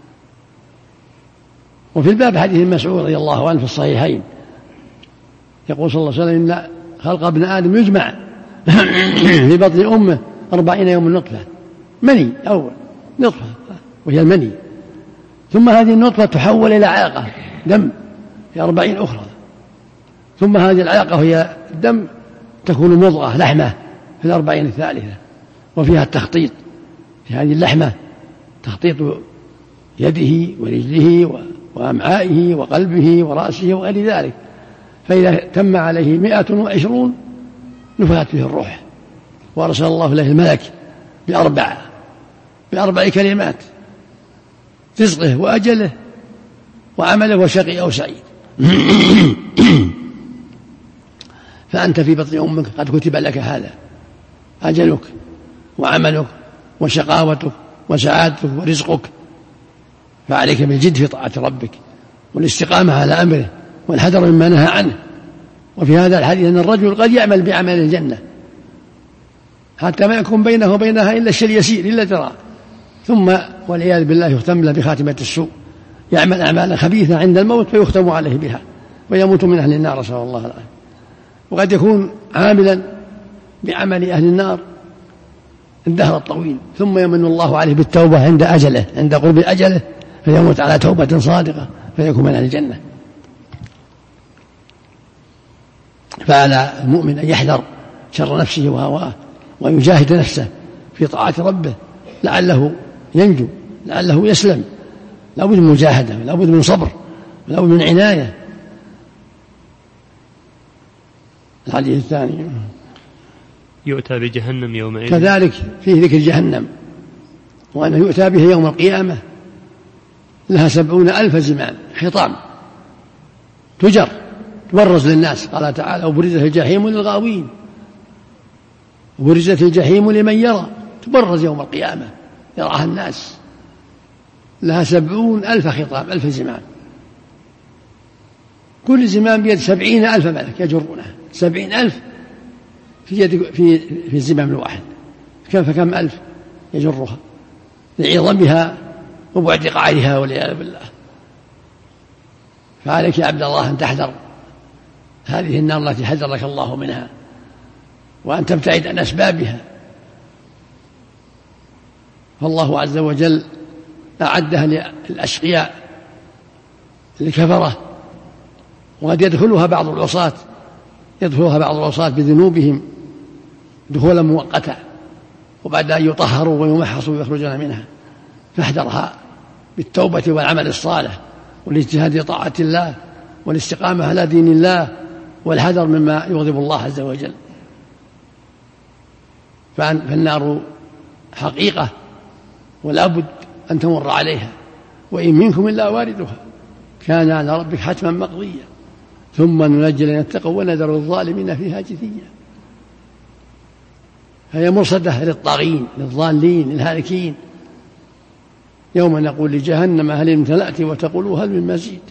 وفي الباب حديث مسعود رضي الله عنه في الصحيحين يقول صلى الله عليه وسلم: إن خلق ابن آدم يجمع في بطن أمه أربعين يوم نطفة، مني أول نطفة وهي المني، ثم هذه النطفة تحول إلى علقة دم في أربعين أخرى، ثم هذه العلقة وهي الدم تكون مضغة لحمة في الأربعين الثالثة، وفيها التخطيط في هذه اللحمة، تخطيط يده ورجله وأمعائه وقلبه ورأسه وغير ذلك. فإذا تم عليه مئة وعشرون نفخت فيه الروح، وأرسل الله له الملك بأربع بأربع كلمات: رزقه وأجله وعمله وشقي أو سعيد. فأنت في بطن أمك قد كتب لك هذا، أجلك وعملك وشقاوتك وسعادتك ورزقك، فعليك بالجد في طاعة ربك والاستقامة على أمره والحذر مما نهى عنه. وفي هذا الحديث أن الرجل قد يعمل بعمل الجنة حتى ما يكون بينه وبينها إلا الشيء اليسير إلا ترى، ثم والعياذ بالله يختم له بخاتمة السوء، يعمل أعمالا خبيثة عند الموت فيختم عليه بها ويموت من أهل النار، نسأل الله العافية. وقد يكون عاملا بعمل أهل النار الدهر الطويل، ثم يمن الله عليه بالتوبة عند أجله، عند قرب أجله، فيموت على توبة صادقة فيكون من أهل الجنة. فعلى المؤمن أن يحذر شر نفسه وهواه ويجاهد نفسه في طاعة ربه لعله ينجو، لعله يسلم. لا بد من مجاهدة، لا بد من صبر، لا بد من عناية. الحديث الثاني: يؤتى بجهنم يومئذ. كذلك فيه ذكر جهنم، وأنه يؤتى بها يوم القيامة لها سبعون ألف زمام حطام تجر تبرز للناس. قال تعالى: وبرزت الجحيم للغاوين، وبرزت الجحيم لمن يرى، تبرز يوم القيامة يراها الناس، لها سبعون ألف خطام، ألف زمام، كل زمام بيد سبعين ألف ملك يجرونها، سبعين ألف في, يد في, في الزمام الواحد، كم فكم ألف يجرها لعظمها وبعد قعرها والعياذ بالله. فعليك يا عبد الله أن تحذر هذه النار التي حذرك الله منها، وأن تبتعد عن أسبابها، فالله عز وجل أعدها للأشقياء الكفرة، وقد يدخلها بعض العصاة يدخلها بعض العصاة بذنوبهم دخولا مؤقتا، وبعد أن يطهروا ويمحصوا ويخرجون منها. فاحذرها بالتوبة والعمل الصالح والاجتهاد لطاعة الله والاستقامة على دين الله والحذر مما يغضب الله عز وجل. فالنار حقيقة ولا بد أن تمر عليها، وإن منكم إلا واردها كان على ربك حتما مقضيا ثم ننجي الذين اتقوا ونذر الظالمين فيها جثيا. فهي مرصدة للطاغين للضالين للهالكين. يوم نقول لجهنم هل امتلأت وتقول هل من مزيد.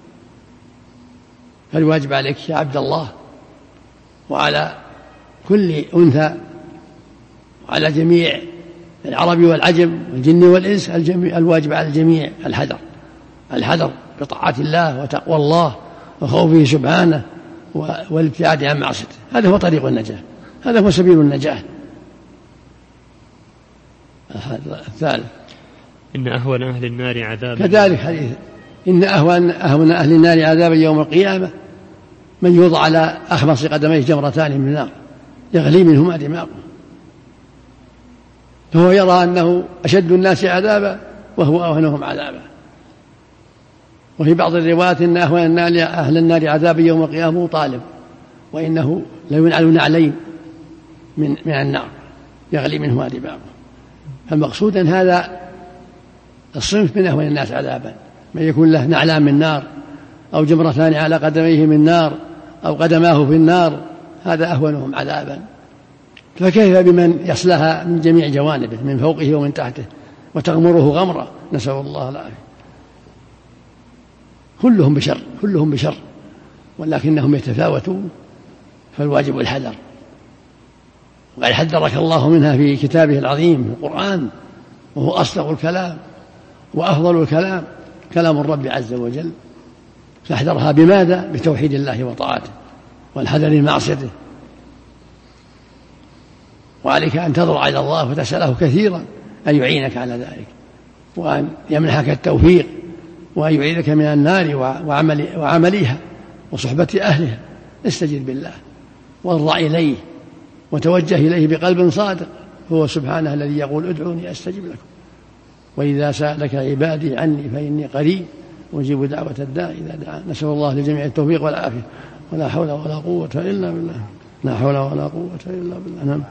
فالواجب عليك يا عبد الله وعلى كل أنثى وعلى جميع العرب والعجم والجن والإنس الواجب على الجميع الحذر الحذر بطاعة الله وتقوى الله وخوفه سبحانه والابتعاد عن معصيته. هذا هو طريق النجاة، هذا هو سبيل النجاة. الثالث إن أهون أهل النار عذابا، كذلك حديث إن أهون أهون أهل النار عذابا يوم القيامة من يوضع على أخمص قدميه جمرتان من النار يغلي منهما دماغه، فهو يرى أنه أشد الناس عذابا وهو أهونهم عذابا. وفي بعض الروايات إن أهون أهل النار عذابا يوم القيامة طالب، وإنه لينعل نعلين من, من النار يغلي منهما دماغه. فالمقصود أن هذا الصنف من أهون الناس عذابا من يكون له نعلان من نار أو جمرتان على قدميه من نار أو قدماه في النار، هذا أهونهم عذابا. فكيف بمن يصلها من جميع جوانبه من فوقه ومن تحته وتغمره غمرة، نسأل الله العافية. كلهم بشر كلهم بشر ولكنهم يتفاوتون، فالواجب الحذر. وقد حذرك الله منها في كتابه العظيم في القرآن، وهو أصدق الكلام وأفضل الكلام كلام الرب عز وجل. فاحذرها بماذا؟ بتوحيد الله وطاعته والحذر من معصيته. وعليك أن تضرع إلى الله وتسأله كثيرا أن يعينك على ذلك، وأن يمنحك التوفيق، وأن يعيذك من النار وعمل وعملها وصحبة أهلها. استجب بالله وارضع إليه وتوجه إليه بقلب صادق، هو سبحانه الذي يقول ادعوني أستجب لكم، وإذا سألك عبادي عني فإني قريب أجيب دعوة الداع إذا دعا. نسأل الله لجميع التوفيق والعافية، ولا حول ولا قوة إلا بالله لا حول ولا قوة إلا بالله. نعم.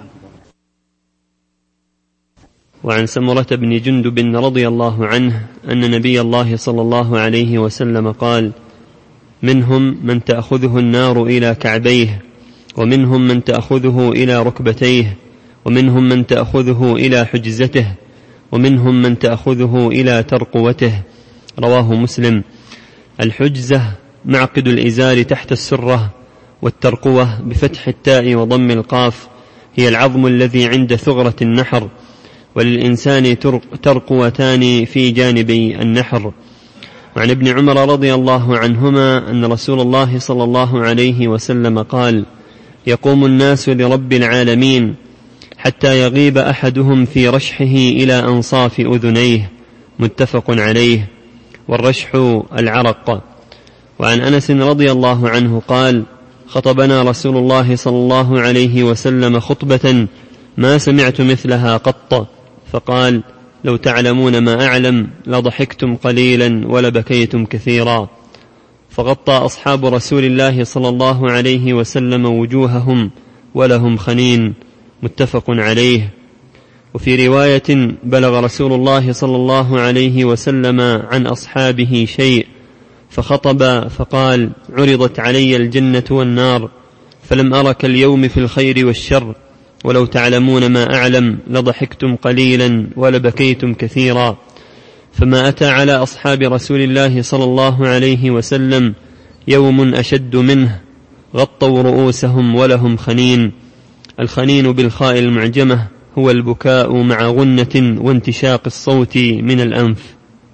وعن سمرة بن جندب رضي الله عنه أن نبي الله صلى الله عليه وسلم قال: منهم من تأخذه النار إلى كعبيه، ومنهم من تأخذه إلى ركبتيه، ومنهم من تأخذه إلى حجزته، ومنهم من تأخذه إلى ترقوته. رواه مسلم. الحجزة معقد الإزار تحت السرة، والترقوة بفتح التاء وضم القاف هي العظم الذي عند ثغرة النحر، وللإنسان ترقوتان في جانبي النحر. وعن ابن عمر رضي الله عنهما أن رسول الله صلى الله عليه وسلم قال: يقوم الناس لرب العالمين حتى يغيب أحدهم في رشحه إلى أنصاف أذنيه. متفق عليه. والرشح العرق. وعن أنس رضي الله عنه قال: خطبنا رسول الله صلى الله عليه وسلم خطبة ما سمعت مثلها قط، فقال: لو تعلمون ما أعلم لضحكتم قليلا ولبكيتم كثيرا. فغطى أصحاب رسول الله صلى الله عليه وسلم وجوههم ولهم خنين. متفق عليه. وفي رواية: بلغ رسول الله صلى الله عليه وسلم عن أصحابه شيء فخطب فقال: عرضت علي الجنة والنار فلم أرك اليوم في الخير والشر، ولو تعلمون ما أعلم لضحكتم قليلا ولبكيتم كثيرا. فما أتى على أصحاب رسول الله صلى الله عليه وسلم يوم أشد منه، غطوا رؤوسهم ولهم خنين. الخنين بالخاء المعجمة هو البكاء مع غنة وانتشاق الصوت من الأنف.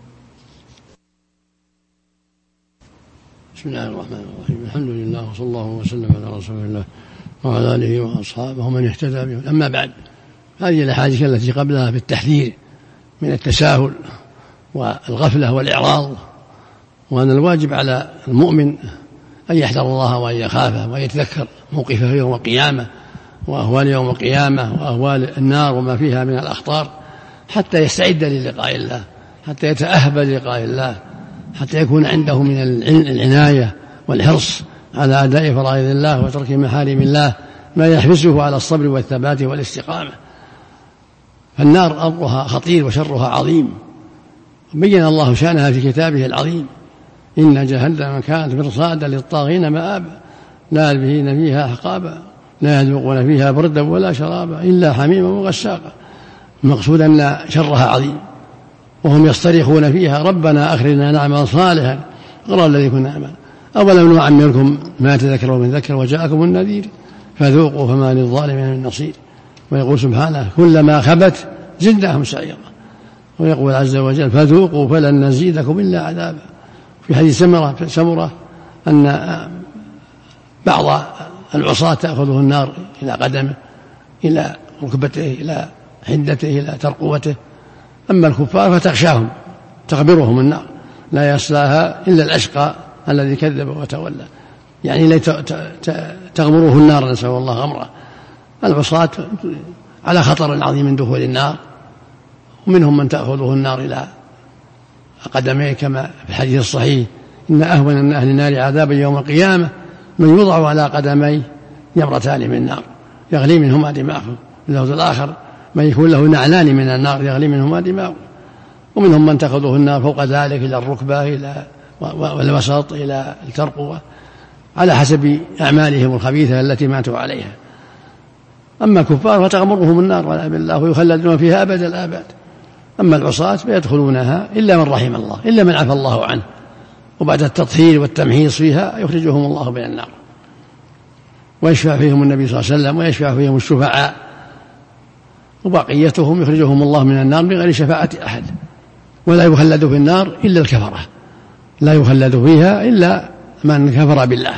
بسم الله الرحمن الرحيم. الحمد لله وصلى الله وسلم على رسول الله وعلى آله وأصحابه ومن اهتدى بهم. أما بعد، هذه الأحاديث التي قبلها بالتحذير من التساهل والغفلة والإعراض، وأن الواجب على المؤمن أن يحذر الله وأن يخافه وأن يتذكر موقفه يوم القيامة وأهوال يوم القيامة وأهوال النار وما فيها من الأخطار، حتى يستعد للقاء الله، حتى يتأهب للقاء الله، حتى يكون عنده من العناية والحرص على أداء فرائض الله وترك محارم الله ما يحبسه على الصبر والثبات والاستقامة. فالنار أمرها خطير وشرها عظيم، بين الله شأنها في كتابه العظيم: إن جهنم كانت مرصادا للطاغين مآبا لا يلبثون فيها أحقابا لا يذوقون فيها بردا ولا شرابا إلا حميما وغساقا. المقصود أن شرها عظيم، وهم يصطرخون فيها: ربنا أخرجنا نعمل صالحا غير الذي كنا نعمل أولم نعمركم ما تذكروا من ذكر وجاءكم النذير فذوقوا فما للظالمين من نصير. ويقول سبحانه: كلما خبت زدناهم سعيرا. ويقول عز وجل: فذوقوا فلن نزيدكم إلا عذابا. في حديث سمرة, سمرة أن بعض العصاة تأخذه النار إلى قدمه، إلى ركبته، إلى حدته، إلى ترقوته. أما الكفار فتغشاهم تغبرهم النار، لا يصلاها إلا الأشقى الذي كذب وتولى، يعني لا تغمره النار، نسأل الله غمره. العصاة على خطر عظيم من دخول النار، ومنهم من تأخذه النار إلى قدميه، كما في الحديث الصحيح: إن أهون من أهل النار عذابا يوم القيامة من يوضع على قدميه جمرتان من نار يغلي منهما دماغه. اللفظ الآخر: من يكون له نعلان من النار يغلي منهما دماغه. ومنهم من تأخذه النار فوق ذلك إلى الركبة إلى والوسط إلى الترقوة، على حسب أعمالهم الخبيثة التي ماتوا عليها. أما الكفار فتغمرهم النار والعياذ بالله ويخلدون فيها أبد الآباد. أما العصاة فيدخلونها إلا من رحم الله، إلا من عفى الله عنه، وبعد التطهير والتمحيص فيها يخرجهم الله من النار، ويشفع فيهم النبي صلى الله عليه وسلم، ويشفع فيهم الشفعاء، وبقيتهم يخرجهم الله من النار بغير شفاعة أحد. ولا يخلد في النار إلا الكفرة، لا يخلد فيها إلا من كفر بالله.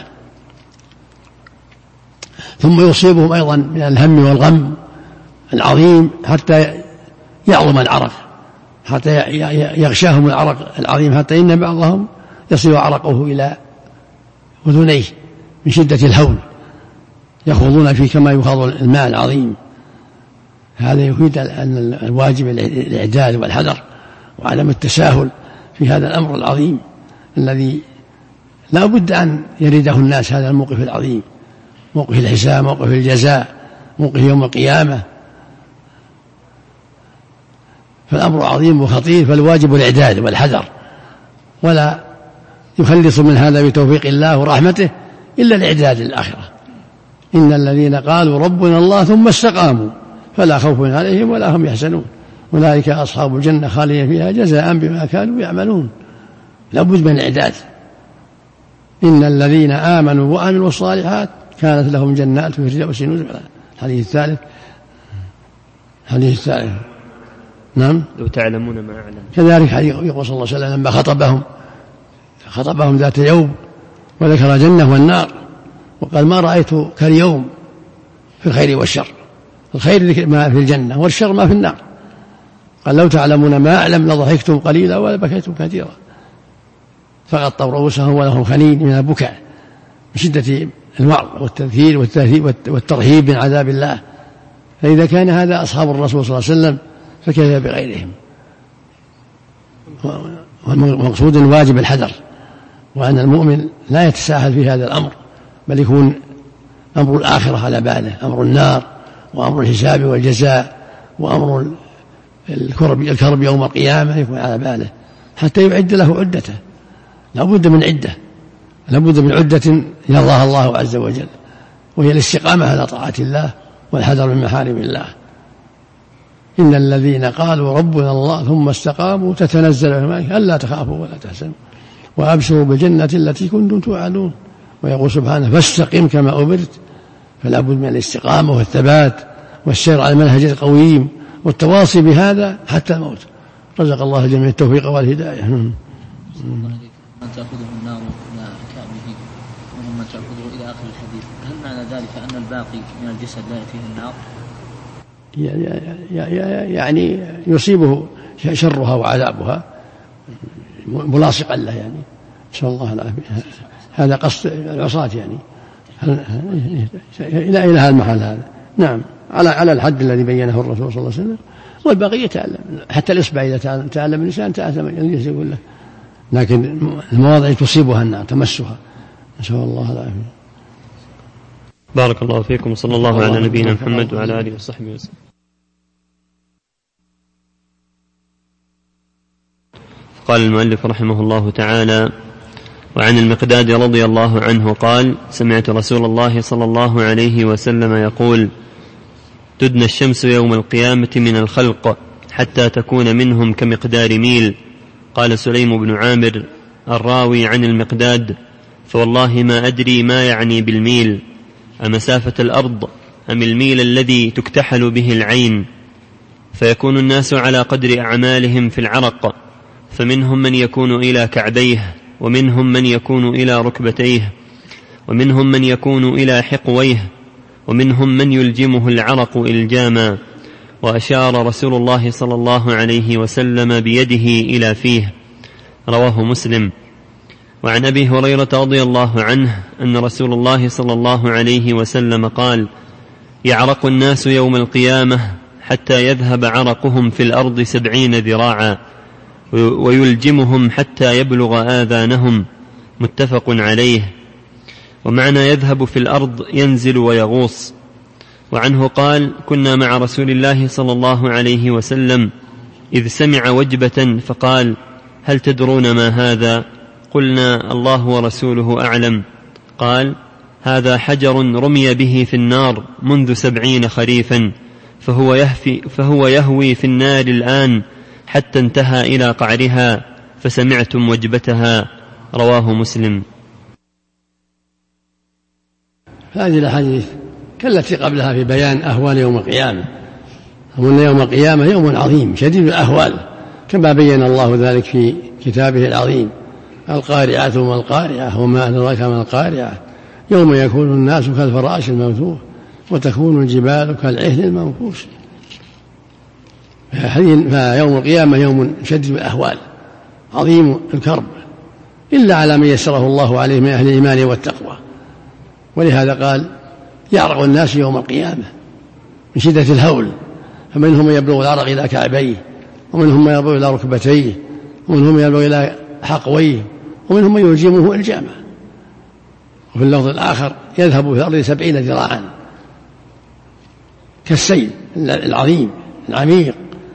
ثم يصيبهم أيضا من الهم والغم العظيم حتى يعظم العرق، حتى يغشاهم العرق العظيم، حتى إن بعضهم يصل عرقه إلى أذنيه من شدة الهول، يخوضون فيه كما يخاض الماء العظيم. هذا يفيد أن الواجب الإعداد والحذر وعدم التساهل في هذا الأمر العظيم الذي لا بد أن يرده الناس. هذا الموقف العظيم، موقف الحساب، موقف الجزاء، موقف يوم القيامة، فالأمر عظيم وخطير، فالواجب الإعداد والحذر، ولا يخلص من هذا بتوفيق الله ورحمته إلا الإعداد للآخرة. إن الذين قالوا ربنا الله ثم استقاموا فلا خوف عليهم ولا هم يحزنون أولئك أصحاب الجنة خالدين فيها جزاء بما كانوا يعملون. لابد من الإعداد. إن الذين آمنوا وعملوا الصالحات كانت لهم جنات في الفردوس نزلا. الحديث الثالث الحديث الثالث نعم لو تعلمون ما أعلم. كذلك حديث يقول صلى الله عليه وسلم لما خطبهم خطبهم ذات يوم وذكر الجنة والنار وقال: ما رأيت كاليوم في الخير والشر، الخير ما في الجنة والشر ما في النار. قال: لو تعلمون ما أعلم لضحكتم قليلا ولبكيتم كثيرا. فغطوا رؤوسهم ولهم خنين من البكاء من شدة الوعظ والتذكير والترهيب من عذاب الله. فإذا كان هذا أصحاب الرسول صلى الله عليه وسلم فكيف بغيرهم؟ والمقصود الواجب الحذر، وأن المؤمن لا يتساهل في هذا الأمر، بل يكون أمر الآخرة على باله، أمر النار وأمر الحساب والجزاء وأمر الكرب, الكرب يوم القيامة يكون على باله، حتى يعد له عدته. لا بد من عدة، لا بد من عدة يرضاها الله عز وجل، وهي الاستقامة على طاعة الله والحذر من محارم الله. إن الذين قالوا ربنا الله ثم استقاموا تتنزل عليهم ألا تخافوا ولا تحزنوا وأبشروا بالجنة التي كنتم توعدون. ويقول سبحانه: فاستقم كما أمرت. فلا بد من الاستقامة والثبات والسير على المنهج القويم والتواصي بهذا حتى الموت. رزق الله الجميع التوفيق والهداية. من تأخذه النار إلى كعب ذلك أن الباقي من الجسد لا يأتيه النار؟ يعني يصيبه شرها وعذابها ملاصقا له، يعني نسأل الله العافية. هذا قصد العصاة يعني إلى إلى هذا المحل هذا. نعم، على على الحد الذي بينه الرسول صلى الله عليه وسلم، والبقية يتعلم، حتى الإصبع إذا تعلم الإنسان تعلم الجسد يقول له، لكن المواضع تصيبها النار تمسها، نسأل الله العافية. بارك الله فيكم، صلى الله على نبينا محمد وعلى آله وصحبه وسلم. قال المؤلف رحمه الله تعالى: وعن المقداد رضي الله عنه قال: سمعت رسول الله صلى الله عليه وسلم يقول: تدنى الشمس يوم القيامة من الخلق حتى تكون منهم كمقدار ميل. قال سليم بن عامر الراوي عن المقداد: فوالله ما أدري ما يعني بالميل، أمسافة الأرض أم الميل الذي تكتحل به العين؟ فيكون الناس على قدر أعمالهم في العرق، فمنهم من يكون إلى كعبيه، ومنهم من يكون إلى ركبتيه، ومنهم من يكون إلى حقويه، ومنهم من يلجمه العرق إلجاما. وأشار رسول الله صلى الله عليه وسلم بيده إلى فيه. رواه مسلم. وعن أبي هريرة رضي الله عنه أن رسول الله صلى الله عليه وسلم قال: يعرق الناس يوم القيامة حتى يذهب عرقهم في الأرض سبعين ذراعا، ويلجمهم حتى يبلغ آذانهم. متفق عليه. ومعنى يذهب في الأرض ينزل ويغوص. وعنه قال: كنا مع رسول الله صلى الله عليه وسلم إذ سمع وجبة فقال: هل تدرون ما هذا؟ قلنا: الله ورسوله أعلم. قال: هذا حجر رمي به في النار منذ سبعين خريفا، فهو, يهفي فهو يهوي في النار الآن حتى انتهى إلى قعرها، فسمعتم وجبتها. رواه مسلم. هذه الأحاديث كالتي قبلها في بيان أهوال يوم القيامة، وأن يوم القيامة يوم عظيم شديد الأهوال، كما بين الله ذلك في كتابه العظيم: القارعة وما القارعة وما أدراك ما القارعة، يوم يكون الناس كالفراش المبثوث وتكون الجبال كالعهن المنفوش. فيوم القيامة يوم شديد الأهوال عظيم الكرب، إلا على من يسره الله عليه من أهل الإيمان والتقوى. ولهذا قال: يعرق الناس يوم القيامة من شدة الهول، فمنهم من يبلغ العرق إلى كعبيه، ومنهم من يبلغ إلى ركبتيه، ومنهم من يبلغ إلى حقويه، ومنهم من يلجمه الجامة. وفي اللفظ الآخر: يذهب في الأرض سبعين ذراعا، كالسيل العظيم العميق.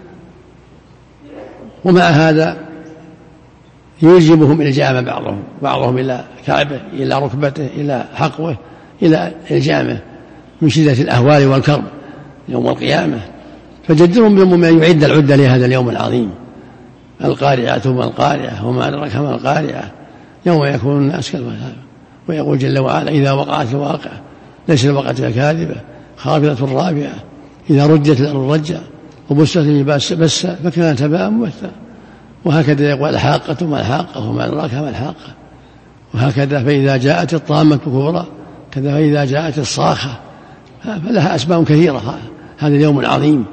ومع هذا يلجمهم الجامة، بعضهم بعضهم إلى كعبه، إلى ركبته، إلى حقوه، إلى الجامة، من شدة الأهوال والكرب يوم القيامة. فجدرهم بهم أن يعد العدة لهذا اليوم العظيم. القارعة وما القارعة وما أدراك ما القارعة، يوم يكون الناس كالفراش. ويقول جل وعلا: إذا وقعت الواقعة ليس الوقعة كاذبة خافضة رافعة، إذا رجت الأرض رجا وبست الجبال بسا فكانت هباء منبثا. وهكذا يقول: الحاقة ما الحاقة وما أدراك ما الحاقة. وهكذا: فإذا جاءت الطامة الكبرى، كذا فإذا جاءت الصاخة. فلها أسباب كثيرة هذا اليوم العظيم.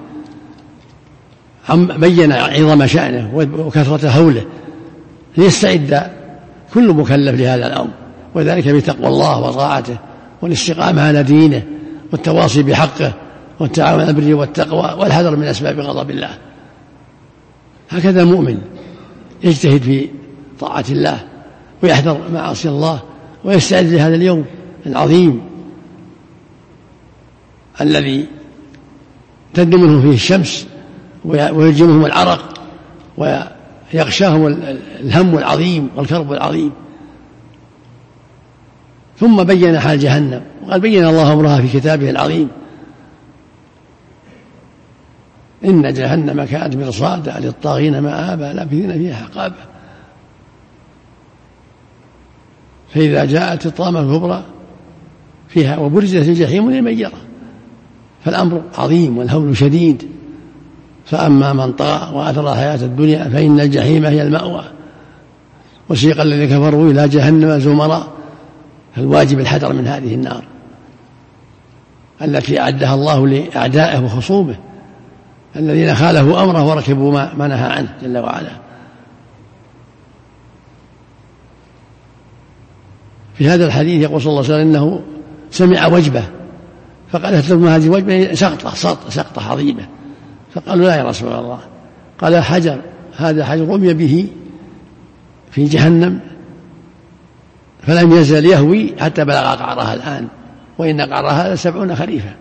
بين عظم شأنه وكثرة هوله، ليستعد كل مكلف لهذا الأمر، وذلك بتقوى الله وطاعته والاستقامة على دينه والتواصي بحقه والتعاون على البر والتقوى والحذر من أسباب غضب الله. هكذا المؤمن يجتهد في طاعة الله ويحذر معاصي الله ويستعد لهذا اليوم العظيم الذي تدنو منه فيه الشمس ويلجمهم العرق ويغشاهم الهم العظيم والكرب العظيم. ثم بين حال جهنم، وقال: بين الله أمرها في كتابه العظيم: إن جهنم كانت مرصادا للطاغين مآبا لابثين فيها أحقابا. فإذا جاءت الطامة الكبرى فيها وبرزت الجحيم لمن يرى. فالأمر عظيم والهول شديد. فأما من طغى وآثر الحياة الدنيا فإن الجحيم هي المأوى. وسيق الذين كفروا إلى جهنم زمرا. فالواجب الحذر من هذه النار التي أعدها الله لأعدائه وخصومه الذين خالفوا أمره وركبوا ما نهى عنه جل وعلا. في هذا الحديث يقول صلى الله عليه وسلم إنه سمع وجبة فقالت لهم هذه وجبة سقطة سقطة عظيمة، فقالوا لا يا رسول الله، قال حجر، هذا حجر رمي به في جهنم فلم يزل يهوي حتى بلغ قعرها الآن، وإن قعرها سبعون خريفا،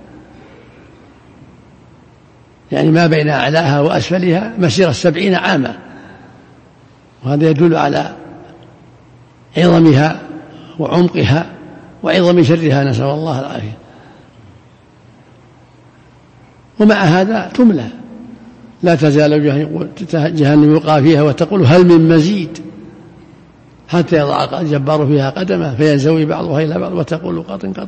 يعني ما بين أعلاها وأسفلها مسيرة سبعين عاما، وهذا يدل على عظمها وعمقها وعظم شرها، نسأل الله العافية. ومع هذا تملى، لا تزال جهنم يلقى فيها وتقول هل من مزيد، حتى يضع الجبار فيها قدمه فينزوي بعضها إلى بعض وتقول قط قط.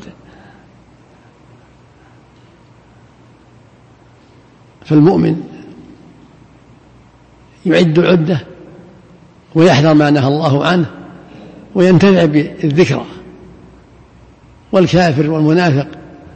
فالمؤمن يعد العدة ويحذر ما نهى الله عنه وينتفع بالذكرى، والكافر والمنافق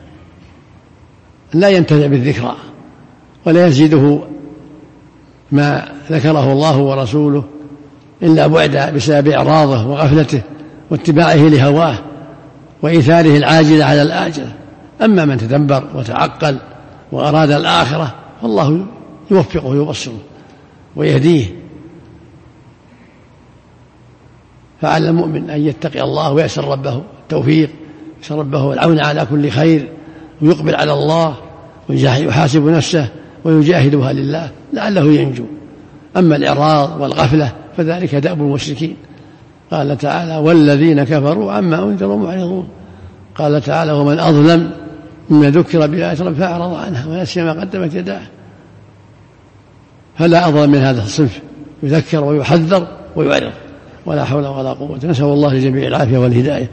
لا ينتفع بالذكرى ولا يزيده ما ذكره الله ورسوله إلا بعد بسبب إعراضه وغفلته واتباعه لهواه وإيثاره العاجل على الآجل. أما من تدبر وتعقل وأراد الآخرة فالله يوفقه ويبصره ويهديه. فعلى المؤمن أن يتقي الله ويسأل ربه التوفيق، يسأل ربه العون على كل خير، ويقبل على الله ويحاسب نفسه ويجاهدها لله لعله ينجو. أما الإعراض والغفلة فذلك دأب المشركين. قال تعالى والذين كفروا عما أنذروا معرضون. قال تعالى ومن أظلم مما ذكر بآيات ربه فأعرض عنها ونسي ما قدمت يداه. فلا أظلم من هذا الصنف، يذكر ويحذر ويعرض، ولا حول ولا قوة. نسأل الله لجميع العافية والهداية.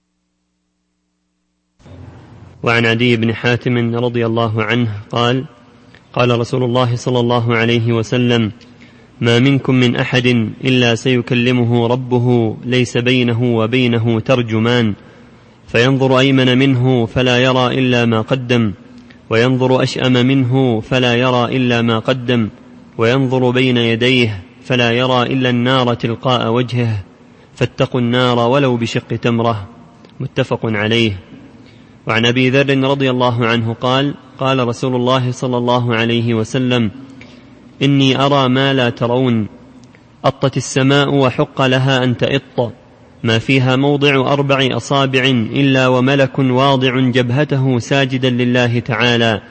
وعن عدي بن حاتم رضي الله عنه قال قال رسول الله صلى الله عليه وسلم ما منكم من أحد إلا سيكلمه ربه ليس بينه وبينه ترجمان، فينظر أيمن منه فلا يرى إلا ما قدم، وينظر أشأم منه فلا يرى إلا ما قدم، وينظر بين يديه فلا يرى إلا النار تلقاء وجهه، فاتقوا النار ولو بشق تمرة. متفق عليه. وعن أبي ذر رضي الله عنه قال قال رسول الله صلى الله عليه وسلم إني أرى ما لا ترون، أطت السماء وحق لها أن تئط، ما فيها موضع أربع أصابع إلا وملك واضع جبهته ساجدا لله تعالى،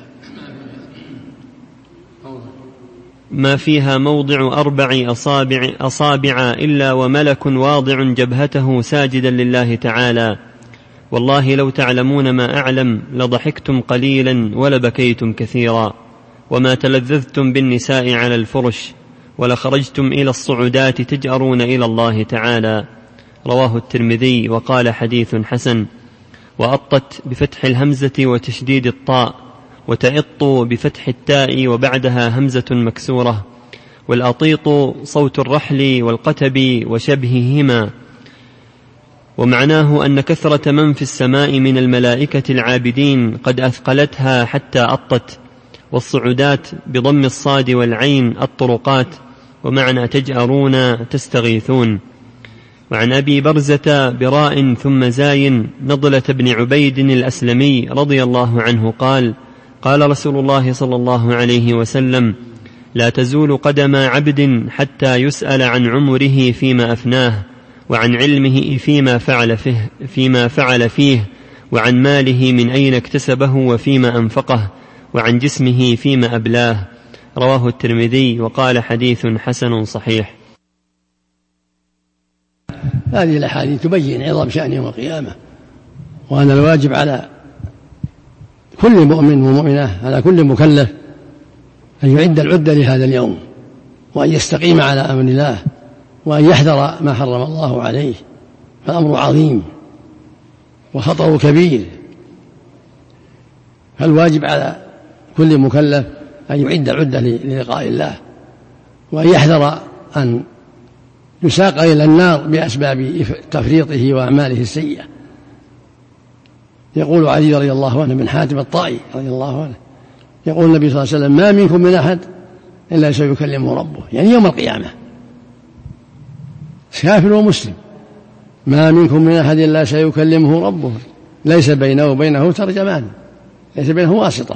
ما فيها موضع أربع أصابع, أصابع إلا وملك واضع جبهته ساجدا لله تعالى، والله لو تعلمون ما أعلم لضحكتم قليلا ولبكيتم كثيرا، وما تلذذتم بالنساء على الفرش، ولخرجتم إلى الصعودات تجأرون إلى الله تعالى. رواه الترمذي وقال حديث حسن. وأطت بفتح الهمزة وتشديد الطاء، وتئط بفتح التاء وبعدها همزة مكسورة. والأطيط صوت الرحل والقتب وشبههما. ومعناه أن كثرة من في السماء من الملائكة العابدين قد أثقلتها حتى أطت. والصعودات بضم الصاد والعين الطرقات، ومعنى تجأرون تستغيثون. وعن أبي برزة براء ثم زاي نضلة بن عبيد الأسلمي رضي الله عنه قال قال رسول الله صلى الله عليه وسلم لا تزول قدم عبد حتى يسأل عن عمره فيما أفناه، وعن علمه فيما فعل فيه, فيما فعل فيه وعن ماله من أين اكتسبه وفيما أنفقه، وعن جسمه فيما أبلاه. رواه الترمذي وقال حديث حسن صحيح. هذه الأحاديث تبين عظم شأن يوم القيامة، وأن الواجب على كل مؤمن ومؤمنة، على كل مكلف، أن يعد العدة لهذا اليوم، وأن يستقيم على أمر الله، وأن يحذر ما حرم الله عليه. فالأمر عظيم وخطر كبير، فالواجب على كل مكلف أن يعد العدة للقاء الله، وأن يحذر أن يساق إلى النار بأسباب تفريطه وأعماله السيئة. يقول علي رضي الله عنه بن حاتم الطائي رضي الله عنه يقول النبي صلى الله عليه وسلم ما منكم من أحد إلا سيكلمه ربه، يعني يوم القيامة، كافر ومسلم، ما منكم من أحد إلا سيكلمه ربه ليس بينه وبينه ترجمان، ليس بينه واسطة،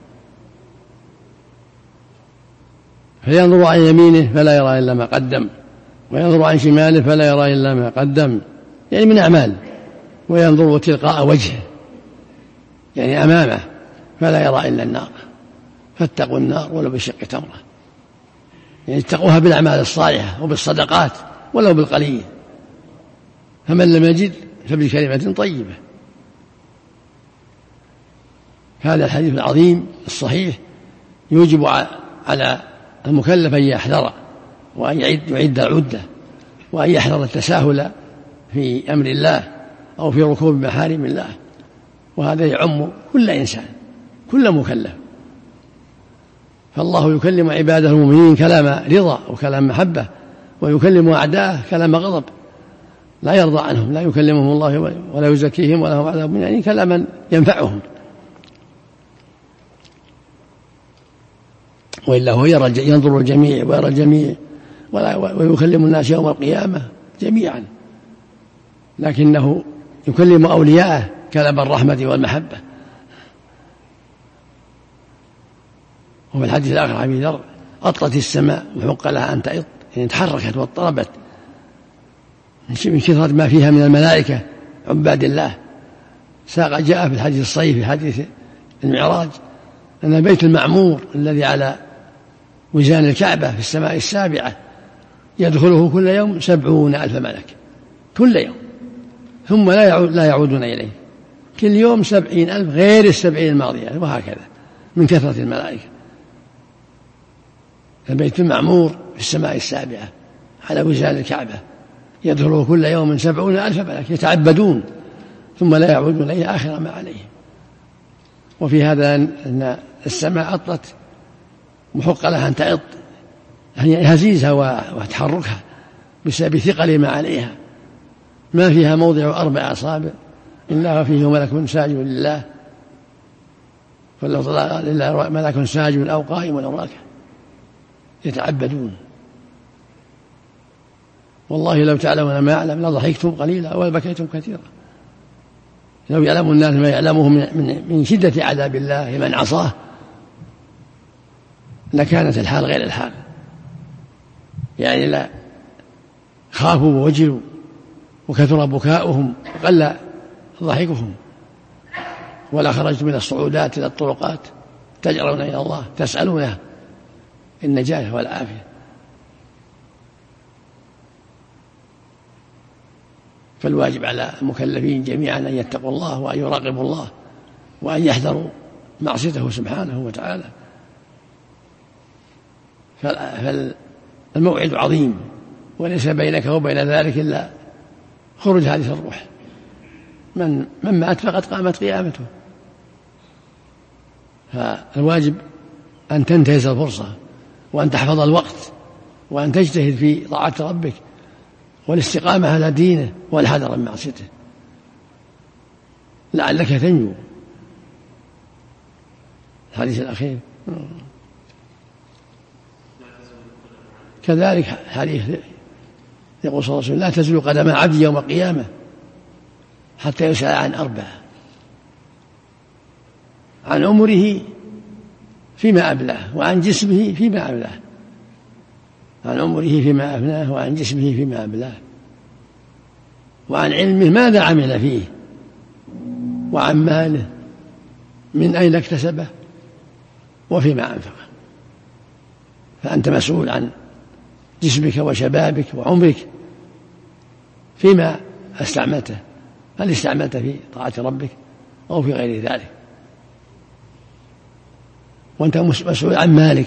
فينظر عن يمينه فلا يرى إلا ما قدم، وينظر عن شماله فلا يرى إلا ما قدم، يعني من أعمال، وينظر تلقاء وجهه يعني أمامه فلا يرى إلا النار، فاتقوا النار ولو بشق تمرة، يعني اتقوها بالأعمال الصالحة وبالصدقات ولو بالقليل، فمن لم يجد فبكلمة طيبة. هذا الحديث العظيم الصحيح يوجب على المكلف أن يحذر وأن يعد العدة وأن يحذر التساهل في أمر الله أو في ركوب محارم الله، وهذا يعم كل إنسان كل مكلف. فالله يكلم عباده المؤمنين كلام رضا وكلام محبة، ويكلم أعداءه كلام غضب لا يرضى عنهم، لا يكلمهم الله ولا يزكيهم ولا هم عذاب، يعني كلاما ينفعهم، وإلا هو يرى ينظر الجميع ويرى الجميع ويكلم الناس يوم القيامة جميعا، لكنه يكلم أولياءه كلام الرحمة والمحبة. وفي الحديث الآخر عن أبي ذر أطلت السماء وحق لها أن تأط، يعني تحركت واضطربت من كثرة ما فيها من الملائكة عباد الله. ساق جاء في الحديث الصحيح في حديث المعراج أن البيت المعمور الذي على وزان الكعبة في السماء السابعة يدخله كل يوم سبعون ألف ملك كل يوم، ثم لا يعود لا يعودون إليه، كل يوم سبعين ألف غير السبعين الماضية، وهكذا من كثرة الملائكة. البيت المعمور في السماء السابعة على وزان الكعبة يدخله كل يوم سبعون ألف ملك يتعبدون ثم لا يعودون إليه آخر ما عليه. وفي هذا أن السماء أطلت محق لها أن تأط، يعني هزيزها وتحركها بسبب ثقل ما عليها، ما فيها موضع أربع أصابع إلا وفيه ملك ساجد لله، فلو طلع لله ملك ساجد أو قائم أو راكع يتعبدون. والله لو تعلمون ما يعلم لضحكتم قليلا ولبكيتم كثيرا. لو يعلم الناس ما يعلمه من, من شدة عذاب الله لمن عصاه لكانت الحال غير الحال، يعني لا خافوا ووجلوا وكثر بكاؤهم وقل ضحكهم، ولا خرجت من الصعودات إلى الطرقات تجرون إلى الله تسألونه النجاة والعافية. فالواجب على المكلفين جميعا أن يتقوا الله وأن يراقبوا الله وأن يحذروا معصيته سبحانه وتعالى. فالموعد عظيم وليس بينك وبين ذلك إلا خروج هذه الروح، من من مات فقد قامت قيامته. فالواجب أن تنتهز الفرصة وأن تحفظ الوقت وأن تجتهد في طاعة ربك والاستقامة على دينه والحذر من معصيته لعلك تنجو. الحديث الأخير كذلك حديث يقول صلى الله عليه وسلم لا تزول قدم عبد يوم القيامة حتى يسأل عن أربعة: عن عمره فيما أبلاه، وعن جسمه فيما أبلاه، عن عمره فيما أفناه، وعن جسمه فيما أبلاه، وعن علمه ماذا عمل فيه، وعن ماله من أين اكتسبه، وفيما أنفقه. فأنت مسؤول عن جسمك وشبابك وعمرك فيما استعملته، هل استعملت في طاعة ربك أو في غير ذلك. وأنت مسؤول عن مالك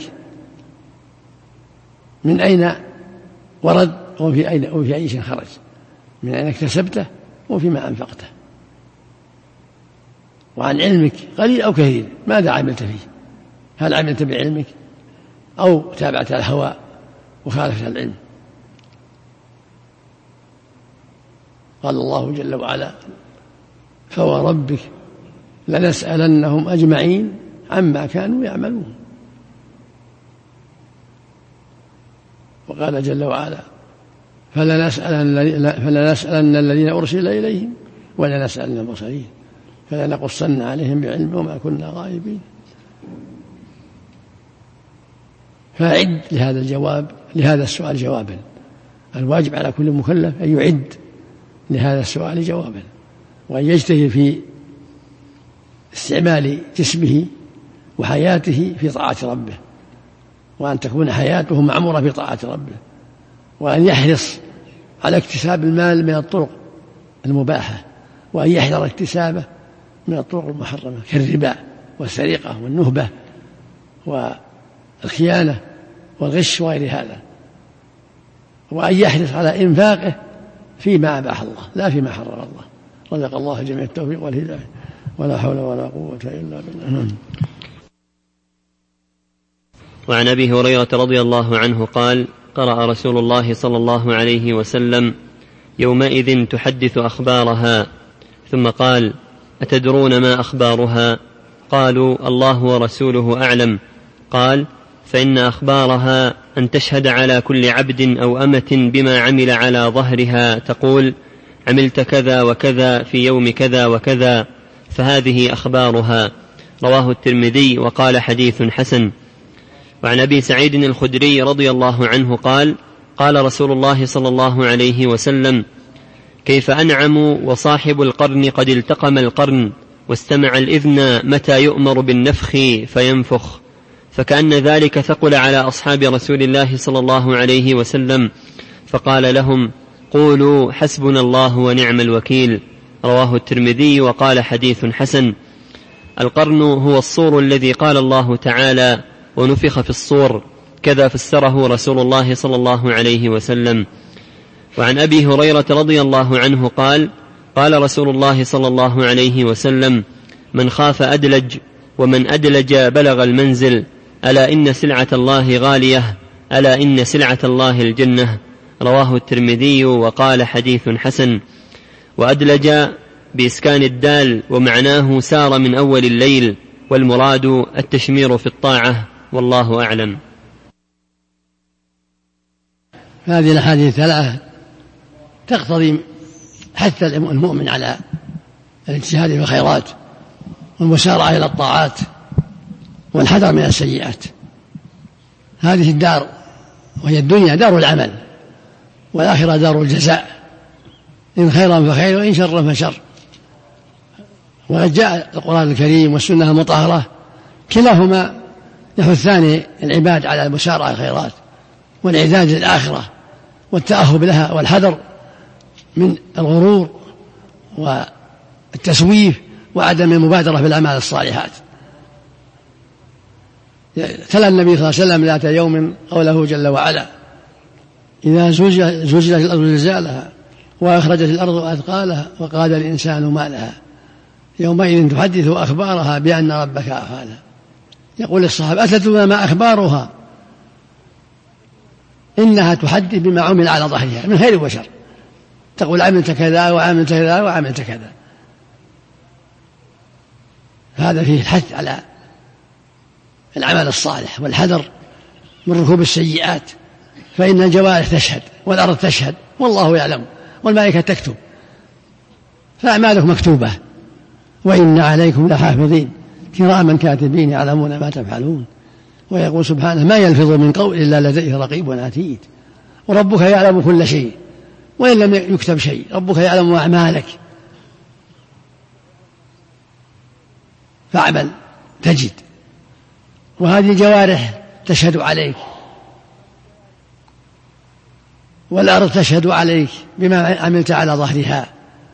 من أين ورد وفي أين وفي أي شيء خرج، من أين اكتسبته وفيما أنفقته. وعن علمك قليل أو كثير ماذا عملت فيه، هل عملت بعلمك أو تابعت الهوى وخالفت العلم. قال الله جل وعلا: فوربك لنسألنهم أجمعين عما كانوا يعملون. وقال جل وعلا فلنسألن, فلنسألن الذين أرسل إليهم ولنسألن المرسلين فلنقصن عليهم بعلم وما كنا غائبين. فأعد لهذا الجواب لهذا السؤال جوابا. الواجب على كل مكلف أن يعد لهذا السؤال جوابا، وأن يجتهد في استعمال جسمه وحياته في طاعة ربه، وأن تكون حياته معمورة في طاعة ربه، وأن يحرص على اكتساب المال من الطرق المباحة، وأن يحذر اكتسابه من الطرق المحرمة كالربا والسرقة والنهبة والخيانة والغش وغير هذا، وأن يحرص على إنفاقه فيما أباح الله لا فيما حرم الله. رزق الله جميع التوفيق والهداية، ولا حول ولا قوة إلا بالله. وعن أبي هريرة رضي الله عنه قال: قرأ رسول الله صلى الله عليه وسلم: يومئذ تحدث أخبارها، ثم قال: أتدرون ما أخبارها؟ قالوا: الله ورسوله أعلم. قال: فإن أخبارها أن تشهد على كل عبد أو أمة بما عمل على ظهرها، تقول: عملت كذا وكذا في يوم كذا وكذا، فهذه أخبارها. رواه الترمذي وقال: حديث حسن. وعن أبي سعيد الخدري رضي الله عنه قال: قال رسول الله صلى الله عليه وسلم: كيف أنعم وصاحب القرن قد التقم القرن واستمع الإذن متى يؤمر بالنفخ فينفخ. فكأن ذلك ثقل على أصحاب رسول الله صلى الله عليه وسلم، فقال لهم: قولوا حسبنا الله ونعم الوكيل. رواه الترمذي وقال: حديث حسن. القرن هو الصور الذي قال الله تعالى: ونفخ في الصور، كذا فسره رسول الله صلى الله عليه وسلم. وعن أبي هريرة رضي الله عنه قال: قال رسول الله صلى الله عليه وسلم: من خاف أدلج، ومن أدلج بلغ المنزل، ألا إن سلعة الله غالية، ألا إن سلعة الله الجنة. رواه الترمذي وقال: حديث حسن. وأدلج بإسكان الدال، ومعناه سار من أول الليل، والمراد التشمير في الطاعة، والله أعلم. هذه الأحاديث الثلاثة تقتضي حث المؤمن على الاجتهاد في الخيرات والمسارعة إلى الطاعات والحذر من السيئات. هذه الدار وهي الدنيا دار العمل، والآخرة دار الجزاء، إن خيرا فخير وإن شرا فشر. وقد جاء القرآن الكريم والسنة المطهرة كلاهما يحثان العباد على المسارعة الخيرات والإعداد للآخرة والتأهب لها والحذر من الغرور والتسويف وعدم المبادرة بالأعمال الصالحات. تلا النبي صلى الله عليه وسلم ذات يوم قوله جل وعلا: إذا زلزلت الأرض زلزالها وأخرجت الأرض أثقالها وقال الإنسان ما لها يومئذ تحدث أخبارها بأن ربك أوحاها. يقول الصحابة: أتدرون ما أخبارها؟ إنها تحدث بما عمل على ظهرها من خير وشر، تقول عملت كذا وعملت كذا وعملت كذا. هذا فيه الحث على العمل الصالح والحذر من ركوب السيئات، فإن الجوارح تشهد والأرض تشهد والله يعلم والملائكة تكتب، فأعمالكم مكتوبة، وإن عليكم لحافظين كراما كاتبين يعلمون ما تفعلون. ويقول سبحانه: ما يلفظ من قول إلا لديه رقيب عتيد. وربك يعلم كل شيء وإن لم يكتب شيء، ربك يعلم أعمالك، فاعمل تجد. وهذه الجوارح تشهد عليك، والأرض تشهد عليك بما عملت على ظهرها،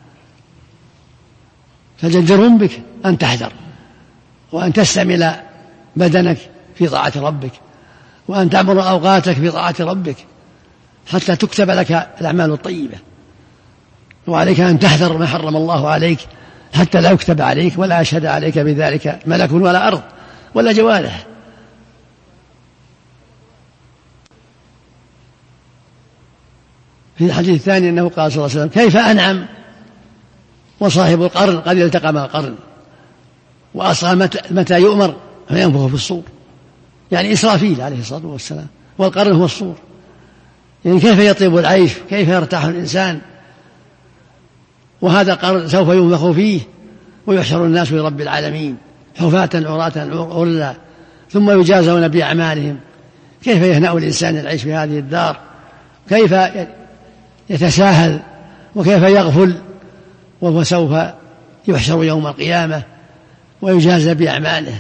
فجدر بك أن تحذر وأن تستعمل بدنك في طاعة ربك، وأن تعمر أوقاتك في طاعة ربك حتى تكتب لك الأعمال الطيبة. وعليك أن تحذر ما حرم الله عليك حتى لا يكتب عليك ولا يشهد عليك بذلك ملك ولا أرض ولا جوارح. في الحديث الثاني أنه قال صلى الله عليه وسلم: كيف أنعم وصاحب القرن قد التقم القرن وأصغى متى يؤمر فينفخ في الصور، يعني إسرافيل عليه الصلاة والسلام، والقرن هو الصور. يعني كيف يطيب العيش، كيف يرتاح الإنسان، وهذا قرن سوف ينفخ فيه ويحشر الناس لرب العالمين حفاة عراة غرلا ثم يجازون بأعمالهم. كيف يهنأ الإنسان العيش في هذه الدار، كيف يتساهل وكيف يغفل، وهو سوف يحشر يوم القيامة ويجازى بأعماله.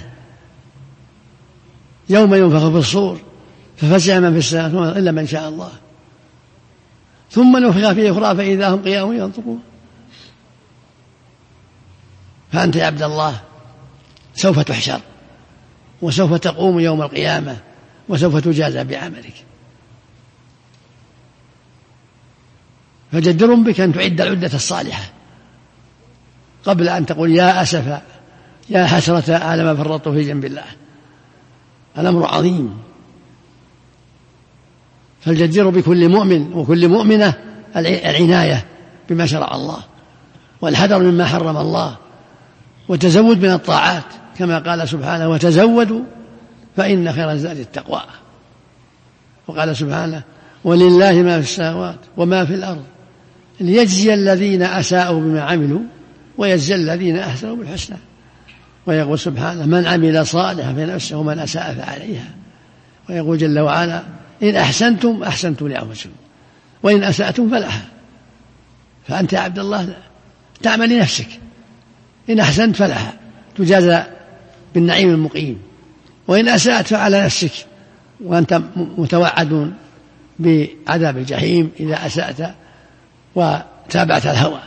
يوم ينفخ في الصور ففزع من في السماوات إلا من شاء الله، ثم نفخ فيه أخرى فإذا هم قيام ينظرون. فأنت يا عبد الله سوف تحشر وسوف تقوم يوم القيامة وسوف تجازى بعملك. فجدر بك أن تعد العدة الصالحة قبل أن تقول يا أسف يا حسرة على ما فرطت في جنب الله. الأمر عظيم، فالجدير بكل مؤمن وكل مؤمنة العناية بما شرع الله والحذر مما حرم الله وتزود من الطاعات، كما قال سبحانه وتزودوا فإن خير الزاد التقوى. وقال سبحانه ولله ما في السماوات وما في الأرض ليجزي الذين أساءوا بما عملوا ويجزي الذين أحسنوا بالحسنى. ويقول سبحانه من عمل صالحا فلنفسه ومن أساء فعليها. ويقول جل وعلا إن أحسنتم أحسنتم لأنفسكم وإن أسأتم فلها. فأنت يا عبد الله تعمل لنفسك، إن أحسنت فلها تجازى بالنعيم المقيم، وإن أسأت فعلى نفسك وأنت متوعد بعذاب الجحيم إذا أسأت وتابعت الهوى.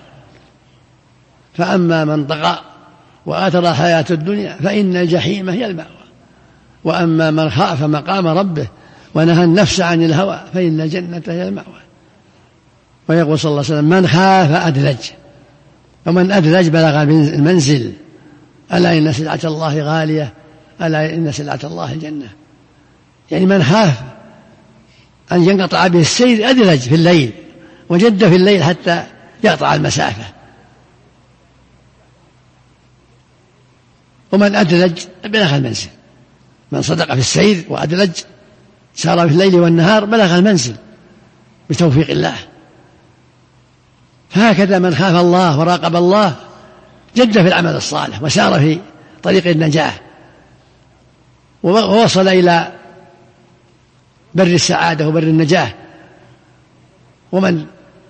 فأما من طغى وآثر الحياة الدنيا فإن الجحيم هي المأوى، وأما من خاف مقام ربه ونهى النفس عن الهوى فإن الجنة هي المأوى. ويقول صلى الله عليه وسلم من خاف أدلج، ومن أدلج بلغ المنزل. ألا إن سلعة الله غالية، ألا إن سلعة الله الجنة. يعني من خاف أن ينقطع به السير أدلج في الليل وجد في الليل حتى يقطع المسافة. ومن أدلج بلغ المنزل، من صدق في السير وأدلج سار في الليل والنهار بلغ المنزل بتوفيق الله. فهكذا من خاف الله وراقب الله جد في العمل الصالح وسار في طريق النجاة ووصل إلى بر السعادة وبر النجاة. ومن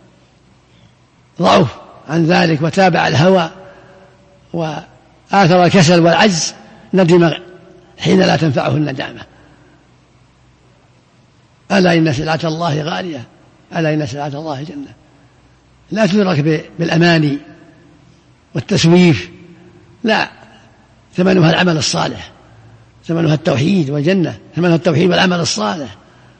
ضعف عن ذلك وتابع الهوى وآثر الكسل والعجز ندم حين لا تنفعه الندامة. ألا إن سلعة الله غالية، ألا إن سلعة الله الجنة. لا تدرك بالأماني والتسويف، لا، ثمنها العمل الصالح، ثمنها التوحيد والجنة، ثمنها التوحيد والعمل الصالح.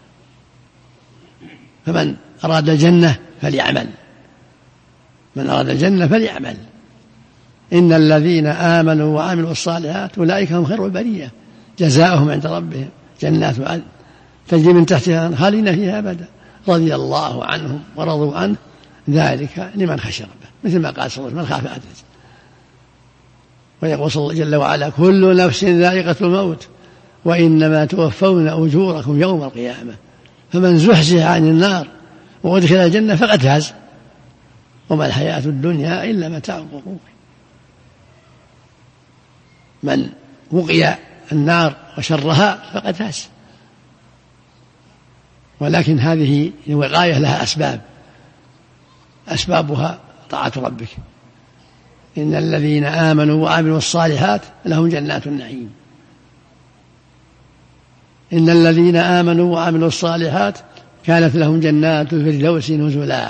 فمن أراد الجنة فليعمل، من أراد الجنة فليعمل. إن الذين آمنوا وعملوا الصالحات أولئك هم خير البرية جزاؤهم عند ربهم جنات عدن تجري من تحتها خالدين فيها أبدا رضي الله عنهم ورضوا عنه ذلك لمن خشي ربه، مثل ما قال صلى الله عليه وسلم من خاف أدلج. ويقول صلى الله جل وعلا كل نفس ذائقة الموت وإنما توفون أجوركم يوم القيامة فمن زحزح عن النار وأدخل الجنة فقد فاز وما الحياة الدنيا إلا متاع الغرور. من وقي النار وشرها فقد فاز. ولكن هذه الوقاية لها أسباب، أسبابها طاعة ربك. إن الذين آمنوا وعملوا الصالحات لهم جنات النعيم. إن الذين آمنوا وعملوا الصالحات كانت لهم جنات الفردوس نزلا.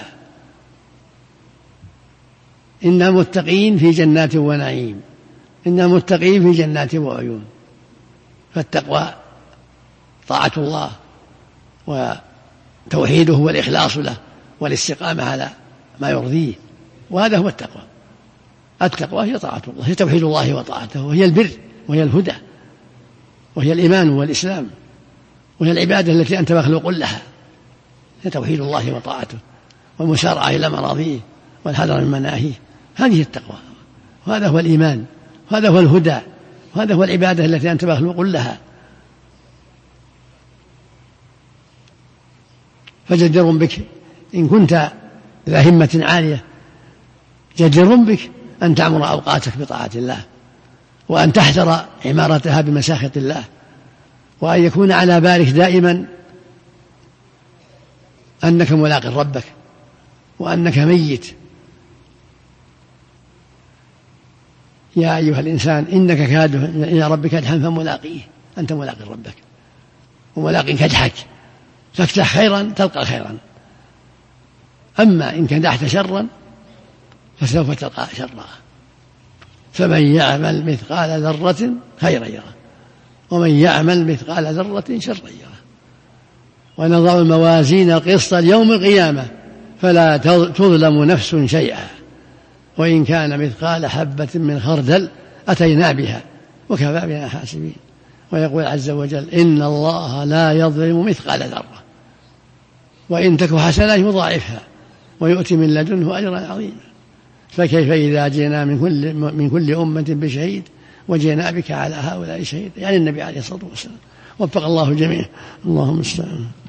إن المتقين في جنات ونعيم، إن المتقين في جنات وعيون. فالتقوى طاعة الله وتوحيده والإخلاص له والاستقامة على ما يرضيه، وهذا هو التقوى. التقوى هي طاعة الله، هي توحيد الله وطاعته، وهي البر وهي الهدى وهي الإيمان والإسلام وهي العبادة التي أنت مخلوق لها. هي توحيد الله وطاعته والمسارعة إلى مراضيه والحذر من مناهيه. هذه التقوى، وهذا هو الإيمان، وهذا هو الهدى، وهذا هو العبادة التي أنت مخلوق لها. فجدير بك إن كنت ذا همة عالية، جدير بك أن تعمر أوقاتك بطاعة الله، وأن تحذر عمارتها بمساخط الله، وأن يكون على بالك دائما أنك ملاق ربك وأنك ميت. يا أيها الإنسان إنك كادح إلى ربك كدحا فملاقيه، أنت ملاق ربك وملاق كدحك، فاكدح خيرا تلقى خيرا، أما إن كدحت شرا فسوف تلقى شرا. فمن يعمل مثقال ذرة خيرا يره، ومن يعمل مثقال ذرة شرا يره. ونضع الموازين القسط ليوم القيامة فلا تظلم نفس شيئا، وإن كان مثقال حبة من خردل أتينا بها وكفى بنا حاسبين. ويقول عز وجل إن الله لا يظلم مثقال ذرة، وإن تك حسنة يضاعفها ويؤتي من لدنه أجرا عظيما. فكيف إذا جئنا من كل, من كل أمة بشهيد وجئنا بك على هؤلاء شهيد، يعني النبي عليه الصلاة والسلام. وفق الله الجميع. اللهم استعان.